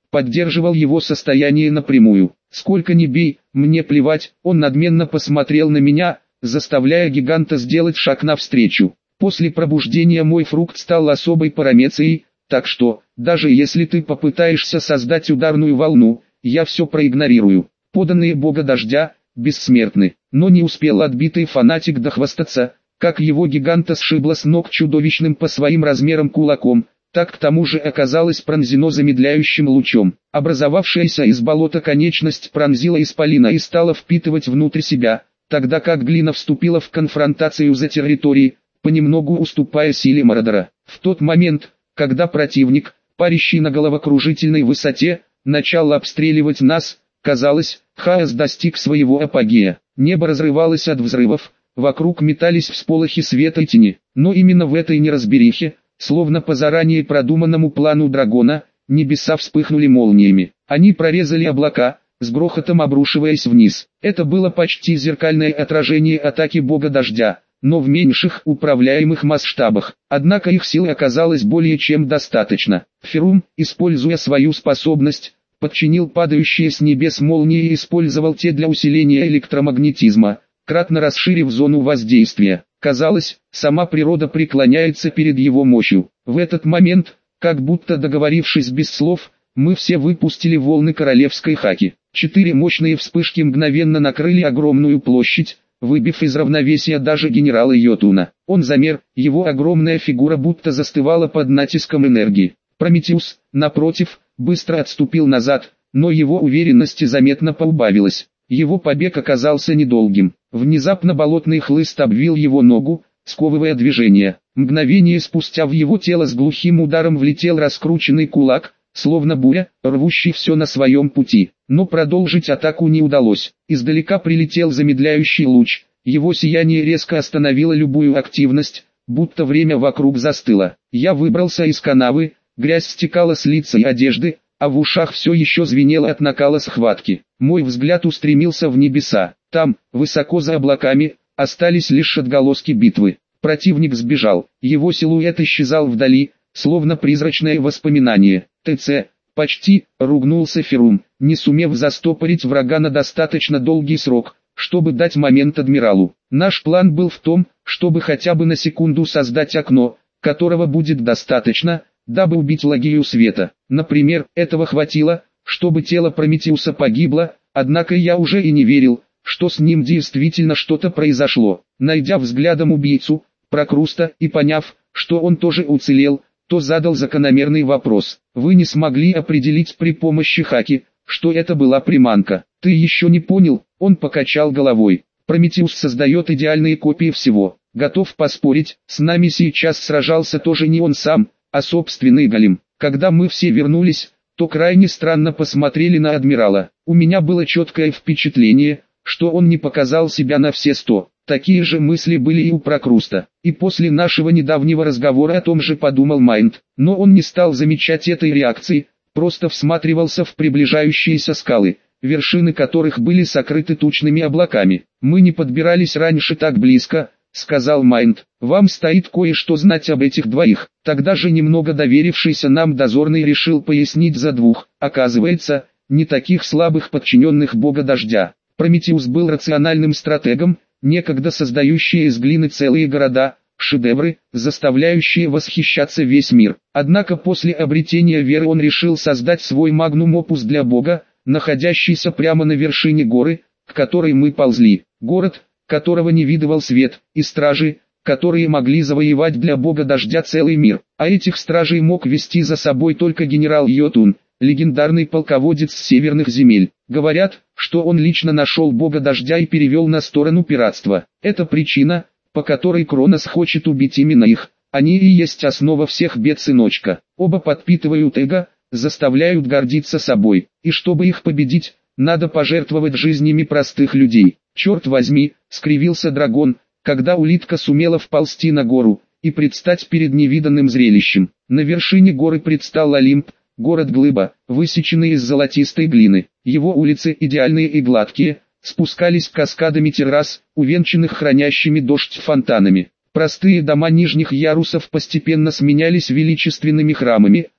поддерживал его состояние напрямую. «Сколько ни бей, мне плевать», он надменно посмотрел на меня, заставляя гиганта сделать шаг навстречу. После пробуждения мой фрукт стал особой парамецией, так что, даже если ты попытаешься создать ударную волну, я все проигнорирую. Поданные бога дождя бессмертны. Но не успел отбитый фанатик дохвастаться, как его гиганта сшибло с ног чудовищным по своим размерам кулаком, так к тому же оказалось пронзено замедляющим лучом. Образовавшаяся из болота конечность пронзила исполина и стала впитывать внутрь себя, тогда как глина вступила в конфронтацию за территории, понемногу уступая силе Мародера. В тот момент, когда противник, парящий на головокружительной высоте, начал обстреливать нас, казалось, хаос достиг своего апогея. Небо разрывалось от взрывов, вокруг метались всполохи света и тени. Но именно в этой неразберихе, словно по заранее продуманному плану дракона, небеса вспыхнули молниями. Они прорезали облака, с грохотом обрушиваясь вниз. Это было почти зеркальное отражение атаки бога дождя, но в меньших управляемых масштабах. Однако их силы оказалось более чем достаточно. Ферум, используя свою способность, подчинил падающие с небес молнии и использовал те для усиления электромагнетизма, кратно расширив зону воздействия. Казалось, сама природа преклоняется перед его мощью. В этот момент, как будто договорившись без слов, мы все выпустили волны королевской хаки. Четыре мощные вспышки мгновенно накрыли огромную площадь, выбив из равновесия даже генерала Йотуна. Он замер, его огромная фигура будто застывала под натиском энергии. Прометеус, напротив, быстро отступил назад, но его уверенности заметно поубавилось. Его побег оказался недолгим. Внезапно болотный хлыст обвил его ногу, сковывая движение. Мгновение спустя в его тело с глухим ударом влетел раскрученный кулак, словно буря, рвущий все на своем пути. Но продолжить атаку не удалось. Издалека прилетел замедляющий луч. Его сияние резко остановило любую активность, будто время вокруг застыло. Я выбрался из канавы, грязь стекала с лица и одежды, а в ушах все еще звенело от накала схватки. Мой взгляд устремился в небеса. Там, высоко за облаками, остались лишь отголоски битвы. Противник сбежал, его силуэт исчезал вдали, словно призрачное воспоминание. ТЦ, почти, ругнулся Ферум, не сумев застопорить врага на достаточно долгий срок, чтобы дать момент адмиралу. Наш план был в том, чтобы хотя бы на секунду создать окно, которого будет достаточно, дабы убить Лагию Света. Например, этого хватило, чтобы тело Прометеуса погибло, однако я уже и не верил, что с ним действительно что-то произошло. Найдя взглядом убийцу, Прокруста, и поняв, что он тоже уцелел, то задал закономерный вопрос. Вы не смогли определить при помощи хаки, что это была приманка. Ты еще не понял? Он покачал головой. Прометеус создает идеальные копии всего. Готов поспорить, с нами сейчас сражался тоже не он сам, а собственный голем. Когда мы все вернулись, то крайне странно посмотрели на адмирала. У меня было четкое впечатление, что он не показал себя на все сто. Такие же мысли были и у Прокруста. И после нашего недавнего разговора о том же подумал Майнд. Но он не стал замечать этой реакции, просто всматривался в приближающиеся скалы, вершины которых были сокрыты тучными облаками. «Мы не подбирались раньше так близко», — сказал Майнд. «Вам стоит кое-что знать об этих двоих». Тогда же немного доверившийся нам дозорный решил пояснить за двух, оказывается, не таких слабых подчиненных бога дождя. Прометеус был рациональным стратегом, некогда создающие из глины целые города, шедевры, заставляющие восхищаться весь мир. Однако после обретения веры он решил создать свой магнум-опус для бога, находящийся прямо на вершине горы, к которой мы ползли. Город, которого не видывал свет, и стражи, которые могли завоевать для бога дождя целый мир. А этих стражей мог вести за собой только генерал Йотун, легендарный полководец с северных земель. Говорят, что он лично нашел бога дождя и перевел на сторону пиратства. Это причина, по которой Кронос хочет убить именно их. Они и есть основа всех бед, сыночка. Оба подпитывают эго, заставляют гордиться собой. И чтобы их победить, надо пожертвовать жизнями простых людей. Черт возьми, скривился дракон, когда улитка сумела вползти на гору и предстать перед невиданным зрелищем. На вершине горы предстал Олимп, город-глыба, высеченный из золотистой глины. Его улицы, идеальные и гладкие, спускались каскадами террас, увенчанных хранящими дождь фонтанами. Простые дома нижних ярусов постепенно сменялись величественными храмами,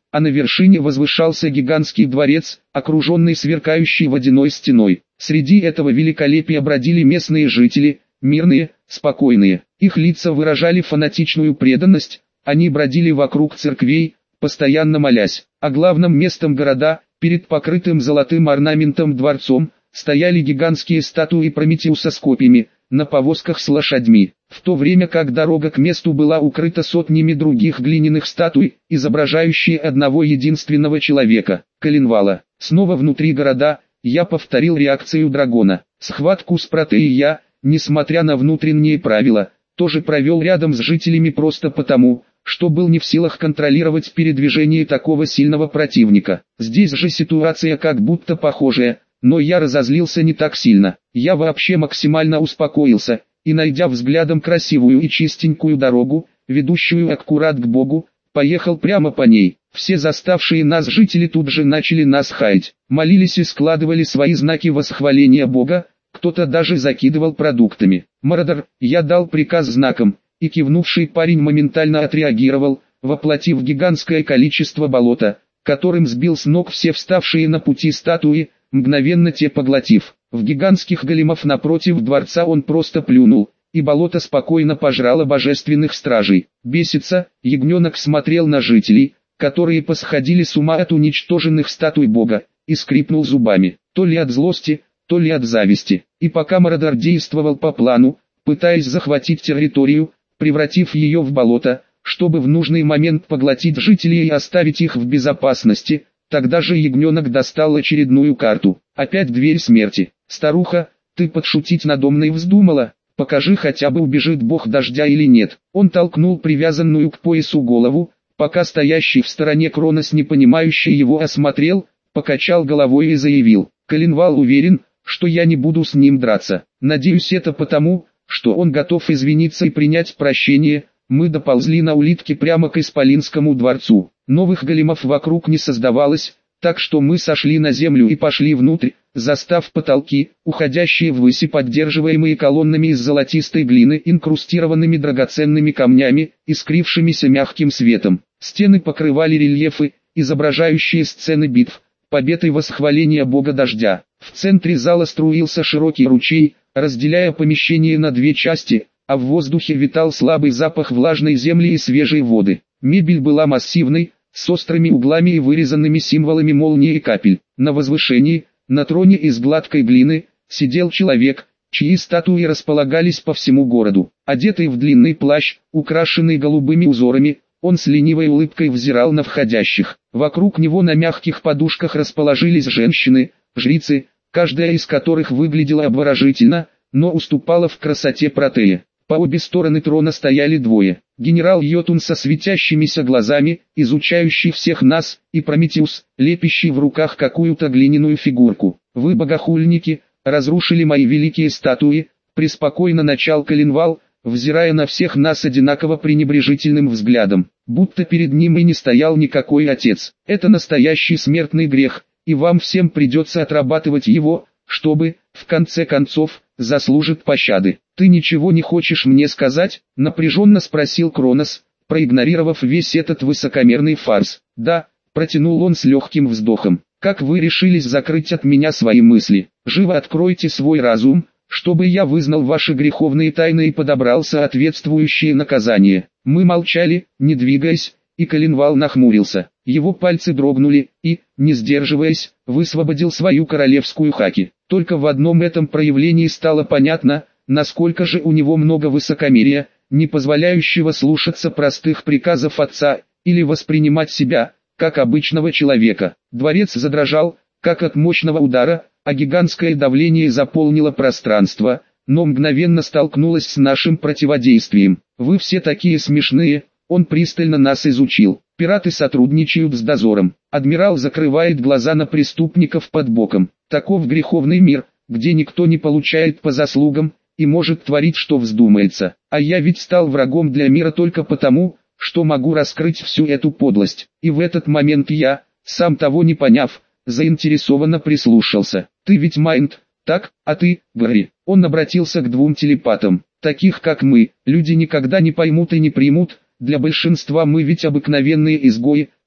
а на вершине возвышался гигантский дворец, окруженный сверкающей водяной стеной. Среди этого великолепия бродили местные жители, мирные, спокойные. Их лица выражали фанатичную преданность, они бродили вокруг церквей, постоянно молясь. А главным местом города, перед покрытым золотым орнаментом дворцом, стояли гигантские статуи Прометеуса с копьями, на повозках с лошадьми, в то время как дорога к месту была укрыта сотнями других глиняных статуй, изображающие одного единственного человека, Коленвала. Снова внутри города, я повторил реакцию дракона. Схватку с Протеей я, несмотря на внутренние правила, тоже провел рядом с жителями просто потому, что был не в силах контролировать передвижение такого сильного противника. Здесь же ситуация как будто похожая, но я разозлился не так сильно. Я вообще максимально успокоился, и найдя взглядом красивую и чистенькую дорогу, ведущую аккурат к Богу, поехал прямо по ней. Все заставшие нас жители тут же начали нас хаять, молились и складывали свои знаки восхваления Бога, кто-то даже закидывал продуктами. «Мародер», я дал приказ знаком, и кивнувший парень моментально отреагировал, воплотив гигантское количество болота, которым сбил с ног все вставшие на пути статуи, мгновенно те поглотив. В гигантских големов напротив дворца он просто плюнул, и болото спокойно пожрало божественных стражей. Бесится, ягненок смотрел на жителей, которые посходили с ума от уничтоженных статуй бога, и скрипнул зубами, то ли от злости, то ли от зависти. И пока Мародер действовал по плану, пытаясь захватить территорию, превратив ее в болото, чтобы в нужный момент поглотить жителей и оставить их в безопасности, тогда же ягненок достал очередную карту. Опять дверь смерти. «Старуха, ты подшутить надо мной вздумала? Покажи, хотя бы убежит бог дождя или нет». Он толкнул привязанную к поясу голову, пока стоящий в стороне Кронос, непонимающий его, осмотрел, покачал головой и заявил: «Коленвал уверен, что я не буду с ним драться. Надеюсь, это потому, что он готов извиниться и принять прощение». Мы доползли на улитке прямо к Исполинскому дворцу. Новых големов вокруг не создавалось, так что мы сошли на землю и пошли внутрь, застав потолки, уходящие ввысь и поддерживаемые колоннами из золотистой глины, инкрустированными драгоценными камнями, искрившимися мягким светом. Стены покрывали рельефы, изображающие сцены битв, побед и восхваления бога дождя. В центре зала струился широкий ручей, разделяя помещение на две части, а в воздухе витал слабый запах влажной земли и свежей воды. Мебель была массивной, с острыми углами и вырезанными символами молнии и капель. На возвышении, на троне из гладкой глины, сидел человек, чьи статуи располагались по всему городу. Одетый в длинный плащ, украшенный голубыми узорами, он с ленивой улыбкой взирал на входящих. Вокруг него на мягких подушках расположились женщины, жрицы, каждая из которых выглядела обворожительно, но уступала в красоте Протее. По обе стороны трона стояли двое: генерал Йотун со светящимися глазами, изучающий всех нас, и Прометеус, лепящий в руках какую-то глиняную фигурку. «Вы, богохульники, разрушили мои великие статуи», преспокойно начал Коленвал, взирая на всех нас одинаково пренебрежительным взглядом, будто перед ним и не стоял никакой отец. «Это настоящий смертный грех, и вам всем придется отрабатывать его, чтобы, в конце концов, заслужит пощады». «Ты ничего не хочешь мне сказать?» — напряженно спросил Кронос, проигнорировав весь этот высокомерный фарс. «Да», — протянул он с легким вздохом. «Как вы решились закрыть от меня свои мысли? Живо откройте свой разум, чтобы я вызнал ваши греховные тайны и подобрал соответствующее наказание». Мы молчали, не двигаясь, и Коленвал нахмурился. Его пальцы дрогнули, и, не сдерживаясь, высвободил свою королевскую хаки. Только в одном этом проявлении стало понятно, насколько же у него много высокомерия, не позволяющего слушаться простых приказов отца, или воспринимать себя, как обычного человека. Дворец задрожал, как от мощного удара, а гигантское давление заполнило пространство, но мгновенно столкнулось с нашим противодействием. «Вы все такие смешные», он пристально нас изучил. «Пираты сотрудничают с дозором. Адмирал закрывает глаза на преступников под боком. Таков греховный мир, где никто не получает по заслугам и может творить, что вздумается. А я ведь стал врагом для мира только потому, что могу раскрыть всю эту подлость». И в этот момент я, сам того не поняв, заинтересованно прислушался. «Ты ведь Майнд, так? А ты, Гарри?» Он обратился к двум телепатам. «Таких как мы, люди никогда не поймут и не примут. Для большинства мы ведь обыкновенные изгои,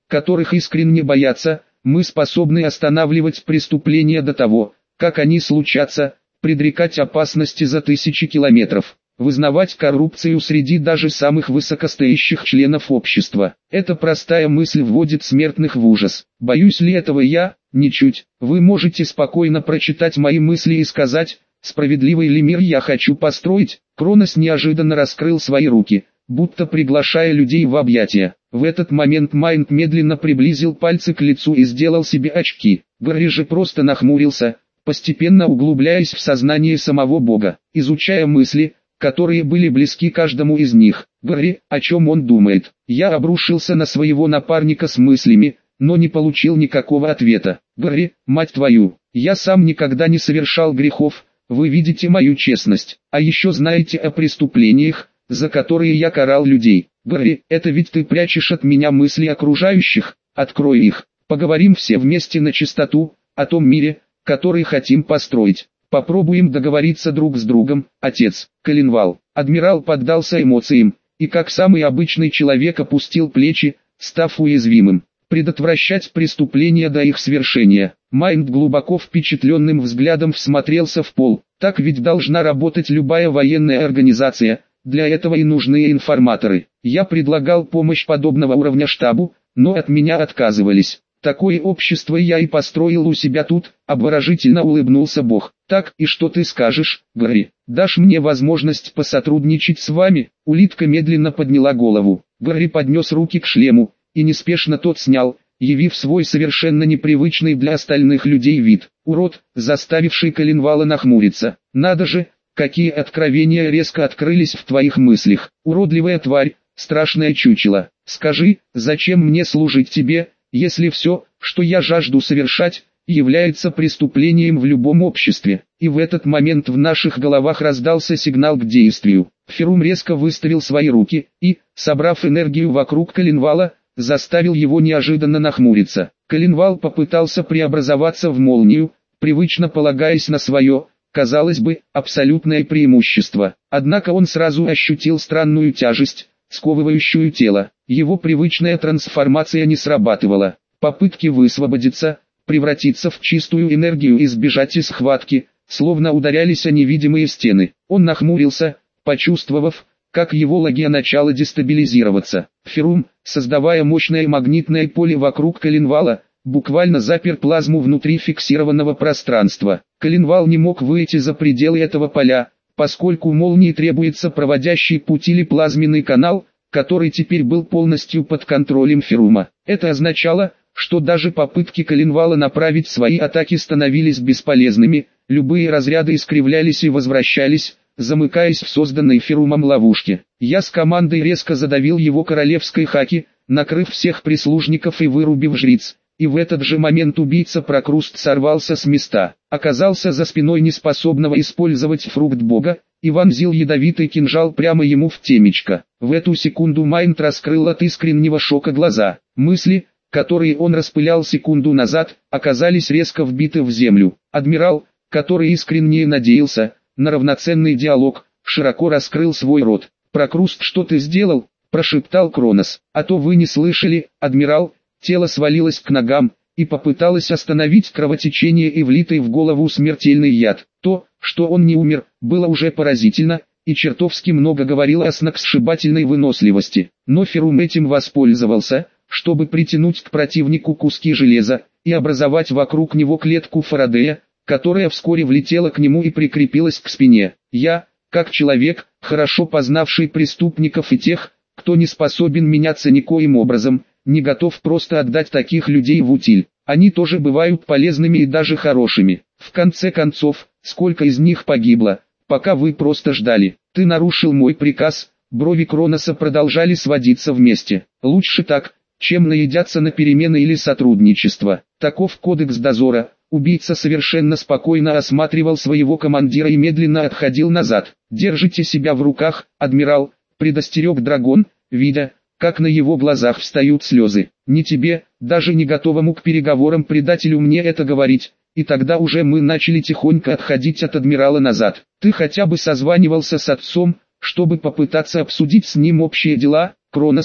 которых искренне боятся, мы способны останавливать преступления до того, как они случатся, предрекать опасности за тысячи километров, вызнавать коррупцию среди даже самых высокостоящих членов общества. Эта простая мысль вводит смертных в ужас. Боюсь ли этого я? Ничуть. Вы можете спокойно прочитать мои мысли и сказать, справедливый ли мир я хочу построить. Кронос неожиданно раскрыл свои руки, будто приглашая людей в объятия. В этот момент Майнд медленно приблизил пальцы к лицу и сделал себе очки. Гарри же просто нахмурился, постепенно углубляясь в сознание самого Бога, изучая мысли, которые были близки каждому из них. Гарри, о чем он думает? Я обрушился на своего напарника с мыслями, но не получил никакого ответа. Гарри, мать твою, я сам никогда не совершал грехов, вы видите мою честность, а еще знаете о преступлениях, за которые я карал людей. Гарри, это ведь ты прячешь от меня мысли окружающих, открой их, поговорим все вместе на чистоту, о том мире, который хотим построить. Попробуем договориться друг с другом, отец. Коленвал. Адмирал поддался эмоциям, и как самый обычный человек опустил плечи, став уязвимым. Предотвращать преступления до их свершения. Майнд глубоко впечатленным взглядом всмотрелся в пол. Так ведь должна работать любая военная организация, для этого и нужны информаторы. Я предлагал помощь подобного уровня штабу, но от меня отказывались. Такое общество я и построил у себя тут, обворожительно улыбнулся Бог. Так, и что ты скажешь, Гарри? Дашь мне возможность посотрудничать с вами? Улитка медленно подняла голову. Гарри поднес руки к шлему, и неспешно тот снял, явив свой совершенно непривычный для остальных людей вид. Урод, заставивший Коленвала нахмуриться. Надо же, какие откровения резко открылись в твоих мыслях. Уродливая тварь, страшное чучело. Скажи, зачем мне служить тебе, если все, что я жажду совершать, является преступлением в любом обществе? И в этот момент в наших головах раздался сигнал к действию. Ферум резко выставил свои руки и, собрав энергию вокруг Коленвала, заставил его неожиданно нахмуриться. Коленвал попытался преобразоваться в молнию, привычно полагаясь на свое, казалось бы, абсолютное преимущество. Однако он сразу ощутил странную тяжесть, сковывающую тело. Его привычная трансформация не срабатывала. Попытки высвободиться, превратиться в чистую энергию и сбежать из схватки, словно ударялись о невидимые стены. Он нахмурился, почувствовав, как его логия начала дестабилизироваться. Ферум, создавая мощное магнитное поле вокруг Коленвала, буквально запер плазму внутри фиксированного пространства. Коленвал не мог выйти за пределы этого поля, поскольку молнии требуется проводящий путь или плазменный канал, который теперь был полностью под контролем Ферума. Это означало, что даже попытки Коленвала направить свои атаки становились бесполезными, любые разряды искривлялись и возвращались, замыкаясь в созданной Ферумом ловушке. Я с командой резко задавил его королевской хаки, накрыв всех прислужников и вырубив жриц. И в этот же момент убийца Прокруст сорвался с места, оказался за спиной неспособного использовать фрукт бога, и вонзил ядовитый кинжал прямо ему в темечко. В эту секунду Майнд раскрыл от искреннего шока глаза. Мысли, которые он распылял секунду назад, оказались резко вбиты в землю. Адмирал, который искренне надеялся на равноценный диалог, широко раскрыл свой рот. «Прокруст, что ты сделал?» – прошептал Кронос. «А то вы не слышали, адмирал». Тело свалилось к ногам, и попыталось остановить кровотечение и влитый в голову смертельный яд. То, что он не умер, было уже поразительно, и чертовски много говорило о сногсшибательной выносливости. Но Ферум этим воспользовался, чтобы притянуть к противнику куски железа, и образовать вокруг него клетку Фарадея, которая вскоре влетела к нему и прикрепилась к спине. Я, как человек, хорошо познавший преступников и тех, кто не способен меняться никоим образом, не готов просто отдать таких людей в утиль. Они тоже бывают полезными и даже хорошими. В конце концов, сколько из них погибло, пока вы просто ждали. Ты нарушил мой приказ. Брови Кроноса продолжали сводиться вместе. Лучше так, чем наедяться на перемены или сотрудничество. Таков кодекс дозора. Убийца совершенно спокойно осматривал своего командира и медленно отходил назад. «Держите себя в руках, адмирал», — предостерег Драгон, видя, как на его глазах встают слезы. «Не тебе, даже не готовому к переговорам предателю мне это говорить». И тогда уже мы начали тихонько отходить от адмирала назад. «Ты хотя бы созванивался с отцом, чтобы попытаться обсудить с ним общие дела, Кронос?» —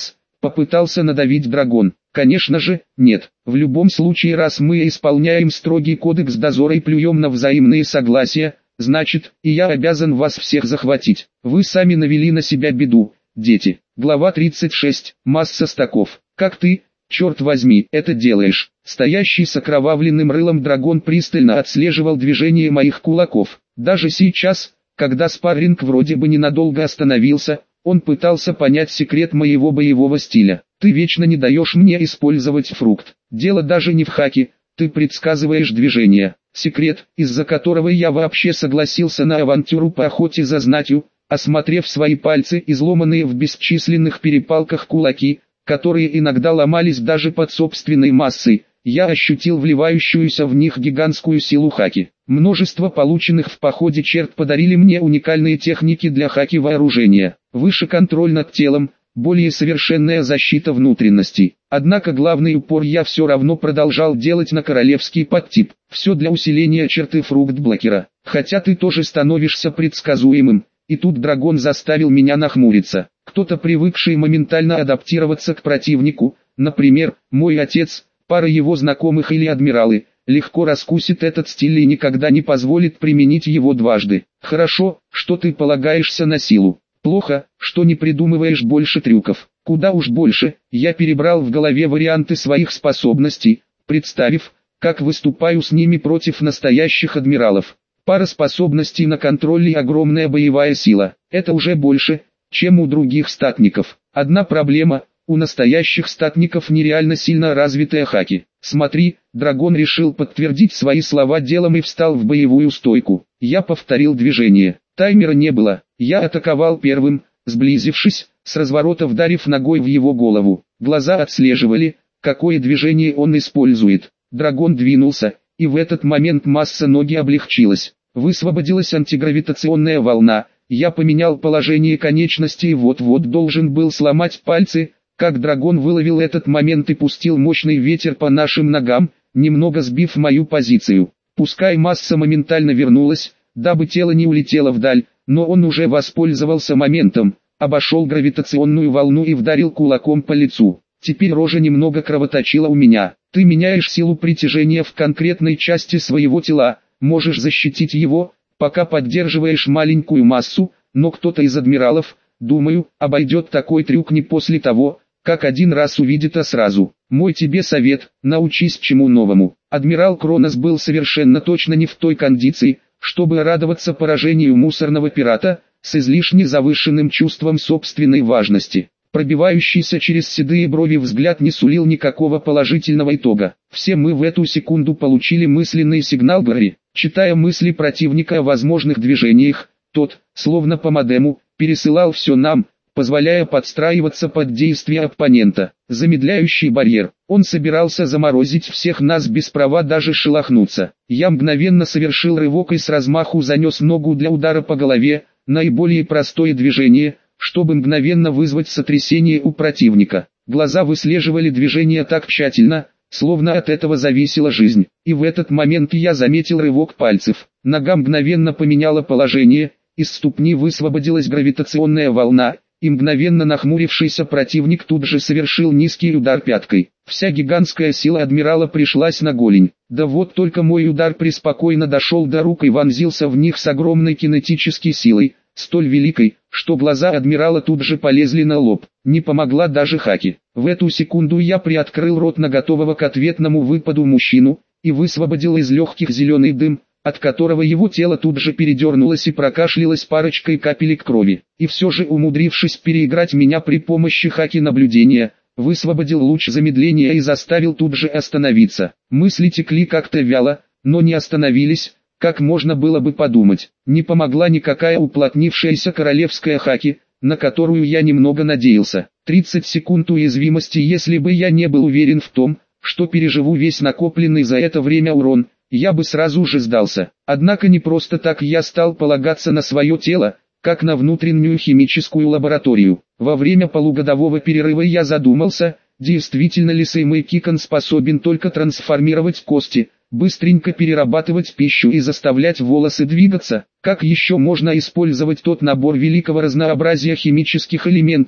Попытался надавить дракон. Конечно же, нет. В любом случае, раз мы исполняем строгий кодекс дозора и плюем на взаимные согласия, значит, и я обязан вас всех захватить. Вы сами навели на себя беду, дети. Глава тридцать шесть. Масса стаков. Как ты, черт возьми, это делаешь? Стоящий с окровавленным рылом дракон пристально отслеживал движение моих кулаков. Даже сейчас, когда спарринг вроде бы ненадолго остановился, он пытался понять секрет моего боевого стиля. Ты вечно не даешь мне использовать фрукт. Дело даже не в хаке, ты предсказываешь движение. Секрет, из-за которого я вообще согласился на авантюру по охоте за знатью, осмотрев свои пальцы, изломанные в бесчисленных перепалках кулаки, которые иногда ломались даже под собственной массой, я ощутил вливающуюся в них гигантскую силу хаки. Множество полученных в походе черт подарили мне уникальные техники для хаки вооружения. Выше контроль над телом, более совершенная защита внутренностей. Однако главный упор я все равно продолжал делать на королевский подтип. Все для усиления черты фрукт-блокера. Хотя ты тоже становишься предсказуемым. И тут дракон заставил меня нахмуриться. Кто-то, привыкший моментально адаптироваться к противнику, например, мой отец, пара его знакомых или адмиралы, легко раскусит этот стиль и никогда не позволит применить его дважды. Хорошо, что ты полагаешься на силу. Плохо, что не придумываешь больше трюков. Куда уж больше. Я перебрал в голове варианты своих способностей, представив, как выступаю с ними против настоящих адмиралов. Пара способностей на контроль и огромная боевая сила. Это уже больше, чем у других статников. Одна проблема – у настоящих статников нереально сильно развитые хаки. Смотри, дракон решил подтвердить свои слова делом и встал в боевую стойку. Я повторил движение. Таймера не было. Я атаковал первым, сблизившись, с разворота вдарив ногой в его голову. Глаза отслеживали, какое движение он использует. Дракон двинулся, и в этот момент масса ноги облегчилась. Высвободилась антигравитационная волна. Я поменял положение конечностей и вот-вот должен был сломать пальцы, как дракон выловил этот момент и пустил мощный ветер по нашим ногам, немного сбив мою позицию. Пускай масса моментально вернулась, дабы тело не улетело вдаль, но он уже воспользовался моментом, обошел гравитационную волну и вдарил кулаком по лицу. Теперь рожа немного кровоточила у меня. Ты меняешь силу притяжения в конкретной части своего тела, можешь защитить его, пока поддерживаешь маленькую массу, но кто-то из адмиралов, думаю, обойдет такой трюк не после того, как один раз увидит, а сразу. Мой тебе совет, научись чему новому. Адмирал Кронос был совершенно точно не в той кондиции, чтобы радоваться поражению мусорного пирата, с излишне завышенным чувством собственной важности. Пробивающийся через седые брови взгляд не сулил никакого положительного итога. Все мы в эту секунду получили мысленный сигнал Гарри. Читая мысли противника о возможных движениях, тот, словно по модему, пересылал все нам, позволяя подстраиваться под действия оппонента. Замедляющий барьер. Он собирался заморозить всех нас без права даже шелохнуться. Я мгновенно совершил рывок и с размаху занес ногу для удара по голове, наиболее простое движение, чтобы мгновенно вызвать сотрясение у противника. Глаза выслеживали движение так тщательно, словно от этого зависела жизнь. И в этот момент я заметил рывок пальцев. Нога мгновенно поменяла положение, из ступни высвободилась гравитационная волна, и мгновенно нахмурившийся противник тут же совершил низкий удар пяткой. Вся гигантская сила адмирала пришлась на голень. Да вот только мой удар преспокойно дошел до рук и вонзился в них с огромной кинетической силой, столь великой, что глаза адмирала тут же полезли на лоб. Не помогла даже хаки. В эту секунду я приоткрыл рот на готового к ответному выпаду мужчину, и высвободил из легких зеленый дым, от которого его тело тут же передернулось и прокашлялось парочкой капелек крови. И все же, умудрившись переиграть меня при помощи хаки наблюдения, высвободил луч замедления и заставил тут же остановиться. Мысли текли как-то вяло, но не остановились, как можно было бы подумать. Не помогла никакая уплотнившаяся королевская хаки, на которую я немного надеялся. тридцать секунд уязвимости, если бы я не был уверен в том, что переживу весь накопленный за это время урон, я бы сразу же сдался. Однако не просто так я стал полагаться на свое тело, как на внутреннюю химическую лабораторию. Во время полугодового перерыва я задумался, действительно ли Сеймэй Кикон способен только трансформировать кости, быстренько перерабатывать пищу и заставлять волосы двигаться. Как еще можно использовать тот набор великого разнообразия химических элементов,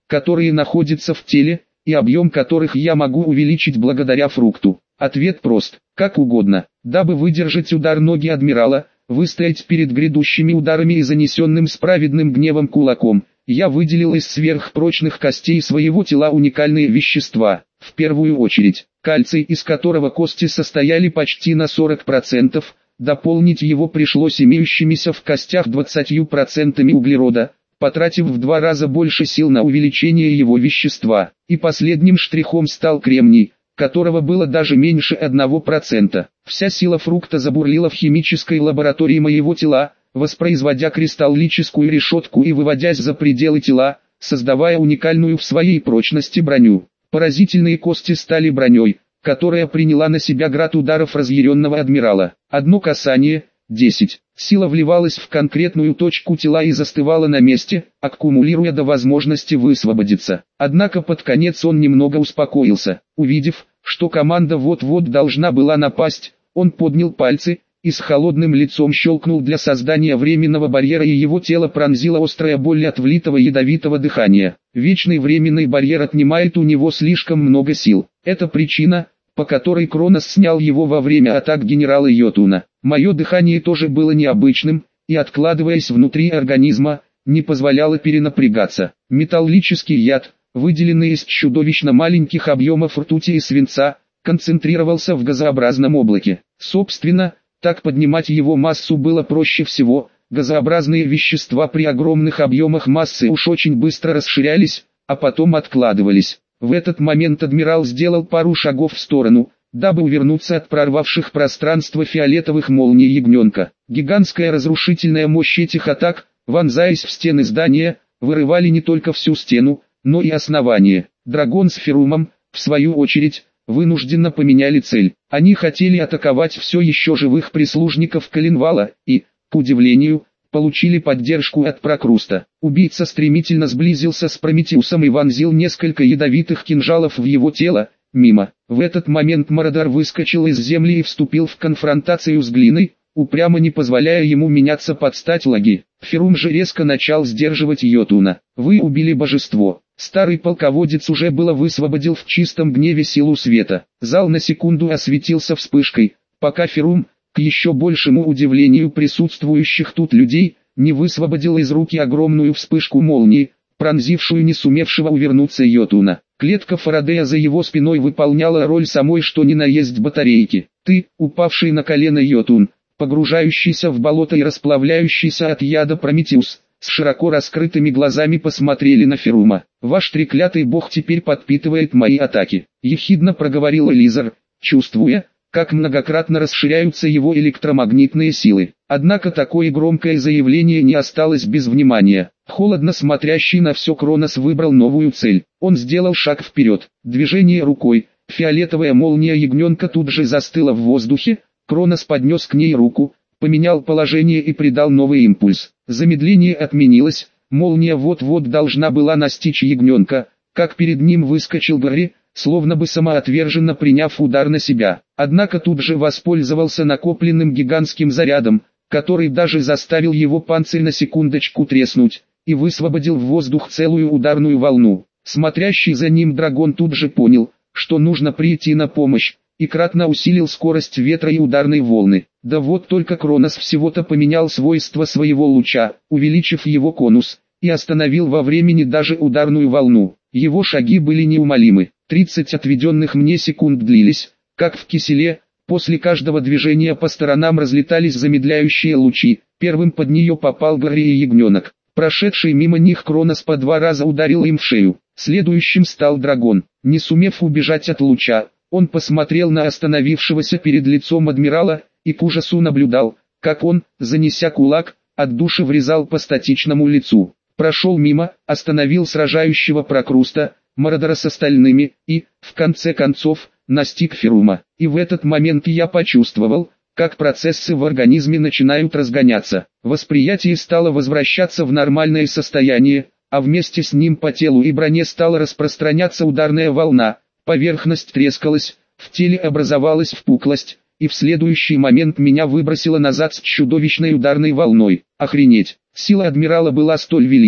которые находятся в теле, и объем которых я могу увеличить благодаря фрукту? Ответ прост: как угодно. Дабы выдержать удар ноги адмирала, выстоять перед грядущими ударами и занесенным с праведным гневом кулаком, я выделил из сверхпрочных костей своего тела уникальные вещества. В первую очередь, кальций, из которого кости состояли почти на сорок процентов, дополнить его пришлось имеющимися в костях двадцатью процентами углерода, потратив в два раза больше сил на увеличение его вещества. И последним штрихом стал кремний, которого было даже меньше одного процента. Вся сила фрукта забурлила в химической лаборатории моего тела, воспроизводя кристаллическую решетку и выводясь за пределы тела, создавая уникальную в своей прочности броню. Поразительные кости стали броней, которая приняла на себя град ударов разъяренного адмирала. Одно касание — десять. Сила вливалась в конкретную точку тела и застывала на месте, аккумулируя до возможности высвободиться. Однако под конец он немного успокоился. Увидев, что команда вот-вот должна была напасть, он поднял пальцы и с холодным лицом щелкнул для создания временного барьера, и его тело пронзила острая боль от влитого ядовитого дыхания. Вечный временный барьер отнимает у него слишком много сил. Это причина, по которой Кронос снял его во время атак генерала Йотуна. Мое дыхание тоже было необычным, и откладываясь внутри организма, не позволяло перенапрягаться. Металлический яд, выделенный из чудовищно маленьких объемов ртути и свинца, концентрировался в газообразном облаке. Собственно, так поднимать его массу было проще всего. Газообразные вещества при огромных объемах массы уж очень быстро расширялись, а потом откладывались. В этот момент адмирал сделал пару шагов в сторону, дабы увернуться от прорвавших пространство фиолетовых молний ягненка. Гигантская разрушительная мощь этих атак, вонзаясь в стены здания, вырывали не только всю стену, но и основание. Драгон с Ферумом, в свою очередь, вынужденно поменяли цель. Они хотели атаковать все еще живых прислужников Коленвала и, к удивлению, получили поддержку от Прокруста. Убийца стремительно сблизился с Прометеусом и вонзил несколько ядовитых кинжалов в его тело. Мимо. В этот момент Мародер выскочил из земли и вступил в конфронтацию с глиной, упрямо не позволяя ему меняться под стать Лаги. Ферум же резко начал сдерживать Йотуна. «Вы убили божество». Старый полководец уже было высвободил в чистом гневе силу света. Зал на секунду осветился вспышкой, пока Ферум, к еще большему удивлению присутствующих тут людей, не высвободил из руки огромную вспышку молнии, пронзившую не сумевшего увернуться Йотуна. Клетка Фарадея за его спиной выполняла роль самой что ни на есть батарейки. «Ты, упавший на колено Йотун, погружающийся в болото и расплавляющийся от яда Прометеус», с широко раскрытыми глазами посмотрели на Ферума. «Ваш треклятый бог теперь подпитывает мои атаки», — ехидно проговорил Элизар, чувствуя, как многократно расширяются его электромагнитные силы. Однако такое громкое заявление не осталось без внимания. Холодно смотрящий на все Кронос выбрал новую цель. Он сделал шаг вперед. Движение рукой. Фиолетовая молния ягненка тут же застыла в воздухе. Кронос поднес к ней руку, поменял положение и придал новый импульс. Замедление отменилось. Молния вот-вот должна была настичь ягненка, как перед ним выскочил Гарри, словно бы самоотверженно приняв удар на себя. Однако тут же воспользовался накопленным гигантским зарядом, который даже заставил его панцирь на секундочку треснуть, и высвободил в воздух целую ударную волну. Смотрящий за ним дракон тут же понял, что нужно прийти на помощь, и кратно усилил скорость ветра и ударной волны. Да вот только Кронос всего-то поменял свойства своего луча, увеличив его конус, и остановил во времени даже ударную волну. Его шаги были неумолимы. тридцать отведенных мне секунд длились, как в киселе. После каждого движения по сторонам разлетались замедляющие лучи. Первым под нее попал Гарри и ягненок. Прошедший мимо них Кронос по два раза ударил им в шею. Следующим стал дракон. Не сумев убежать от луча, он посмотрел на остановившегося перед лицом адмирала, и к ужасу наблюдал, как он, занеся кулак, от души врезал по статичному лицу. Прошел мимо, остановил сражающего Прокруста, Мародера с остальными, и, в конце концов, настиг Ферума. И в этот момент я почувствовал, как процессы в организме начинают разгоняться. Восприятие стало возвращаться в нормальное состояние, а вместе с ним по телу и броне стала распространяться ударная волна. Поверхность трескалась, в теле образовалась впуклость, и в следующий момент меня выбросило назад с чудовищной ударной волной. Охренеть! Сила адмирала была столь великой,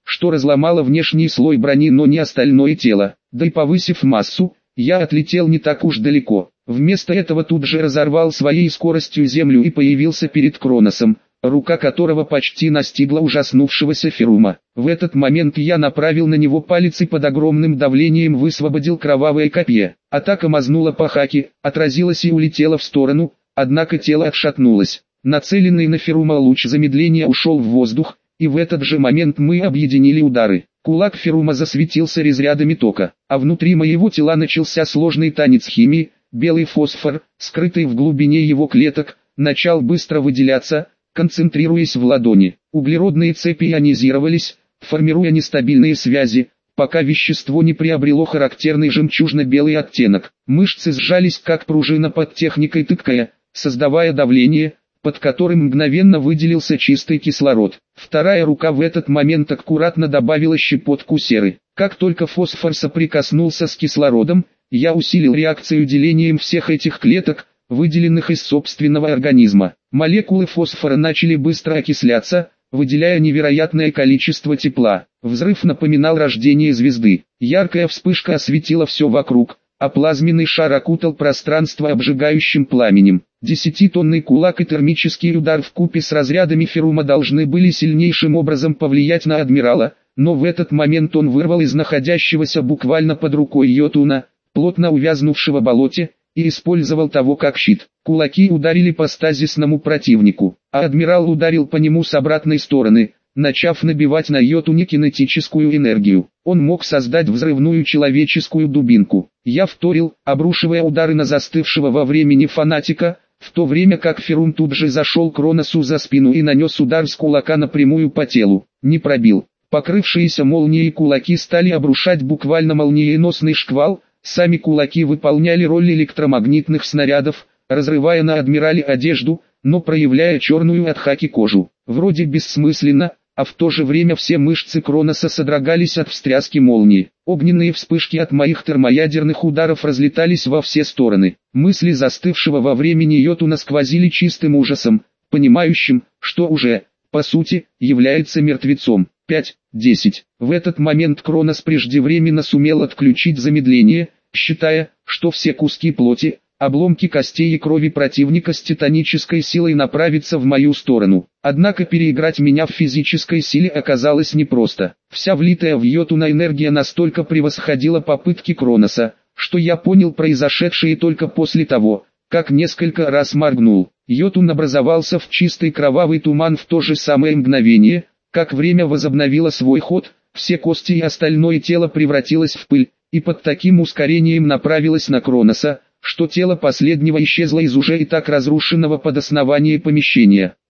что разломало внешний слой брони, но не остальное тело. Да и повысив массу, я отлетел не так уж далеко. Вместо этого тут же разорвал своей скоростью землю и появился перед Кроносом, рука которого почти настигла ужаснувшегося Ферума. В этот момент я направил на него палец и под огромным давлением высвободил кровавое копье. Атака мазнула по Хаки, отразилась и улетела в сторону, однако тело отшатнулось. Нацеленный на Ферума луч замедления ушел в воздух, и в этот же момент мы объединили удары. Кулак Ферума засветился разрядами тока, а внутри моего тела начался сложный танец химии. Белый фосфор, скрытый в глубине его клеток, начал быстро выделяться, концентрируясь в ладони. Углеродные цепи ионизировались, формируя нестабильные связи, пока вещество не приобрело характерный жемчужно-белый оттенок. Мышцы сжались как пружина под техникой тыкая, создавая давление, под которым мгновенно выделился чистый кислород. Вторая рука в этот момент аккуратно добавила щепотку серы. Как только фосфор соприкоснулся с кислородом, я усилил реакцию делением всех этих клеток, выделенных из собственного организма. Молекулы фосфора начали быстро окисляться, выделяя невероятное количество тепла. Взрыв напоминал рождение звезды. Яркая вспышка осветила все вокруг, а плазменный шар окутал пространство обжигающим пламенем. Десятитонный кулак и термический удар вкупе с разрядами Ферума должны были сильнейшим образом повлиять на адмирала, но в этот момент он вырвал из находящегося буквально под рукой Йотуна, плотно увязнувшего в болоте, и использовал того как щит. Кулаки ударили по стазисному противнику, а адмирал ударил по нему с обратной стороны, начав набивать на Йотуне кинетическую энергию. Он мог создать взрывную человеческую дубинку. Я вторил, обрушивая удары на застывшего во времени фанатика, в то время как Ферум тут же зашел Кроносу за спину и нанес удар с кулака напрямую по телу. Не пробил. Покрывшиеся молнией кулаки стали обрушать буквально молниеносный шквал. Сами кулаки выполняли роль электромагнитных снарядов, разрывая на адмирале одежду, но проявляя черную от Хаки кожу. Вроде бессмысленно, а в то же время все мышцы Кроноса содрогались от встряски молнии. Огненные вспышки от моих термоядерных ударов разлетались во все стороны. Мысли застывшего во времени Йотуна сквозили чистым ужасом, понимающим, что уже, по сути, является мертвецом. пять десять. В этот момент Кронос преждевременно сумел отключить замедление, считая, что все куски плоти, обломки костей и крови противника с титанической силой направятся в мою сторону. Однако переиграть меня в физической силе оказалось непросто. Вся влитая в Йотуна энергия настолько превосходила попытки Кроноса, что я понял произошедшее только после того, как несколько раз моргнул. Йотун образовался в чистый кровавый туман в то же самое мгновение, как время возобновило свой ход, все кости и остальное тело превратилось в пыль, и под таким ускорением направилось на Кроноса, что тело последнего исчезло из уже и так разрушенного под основание помещения.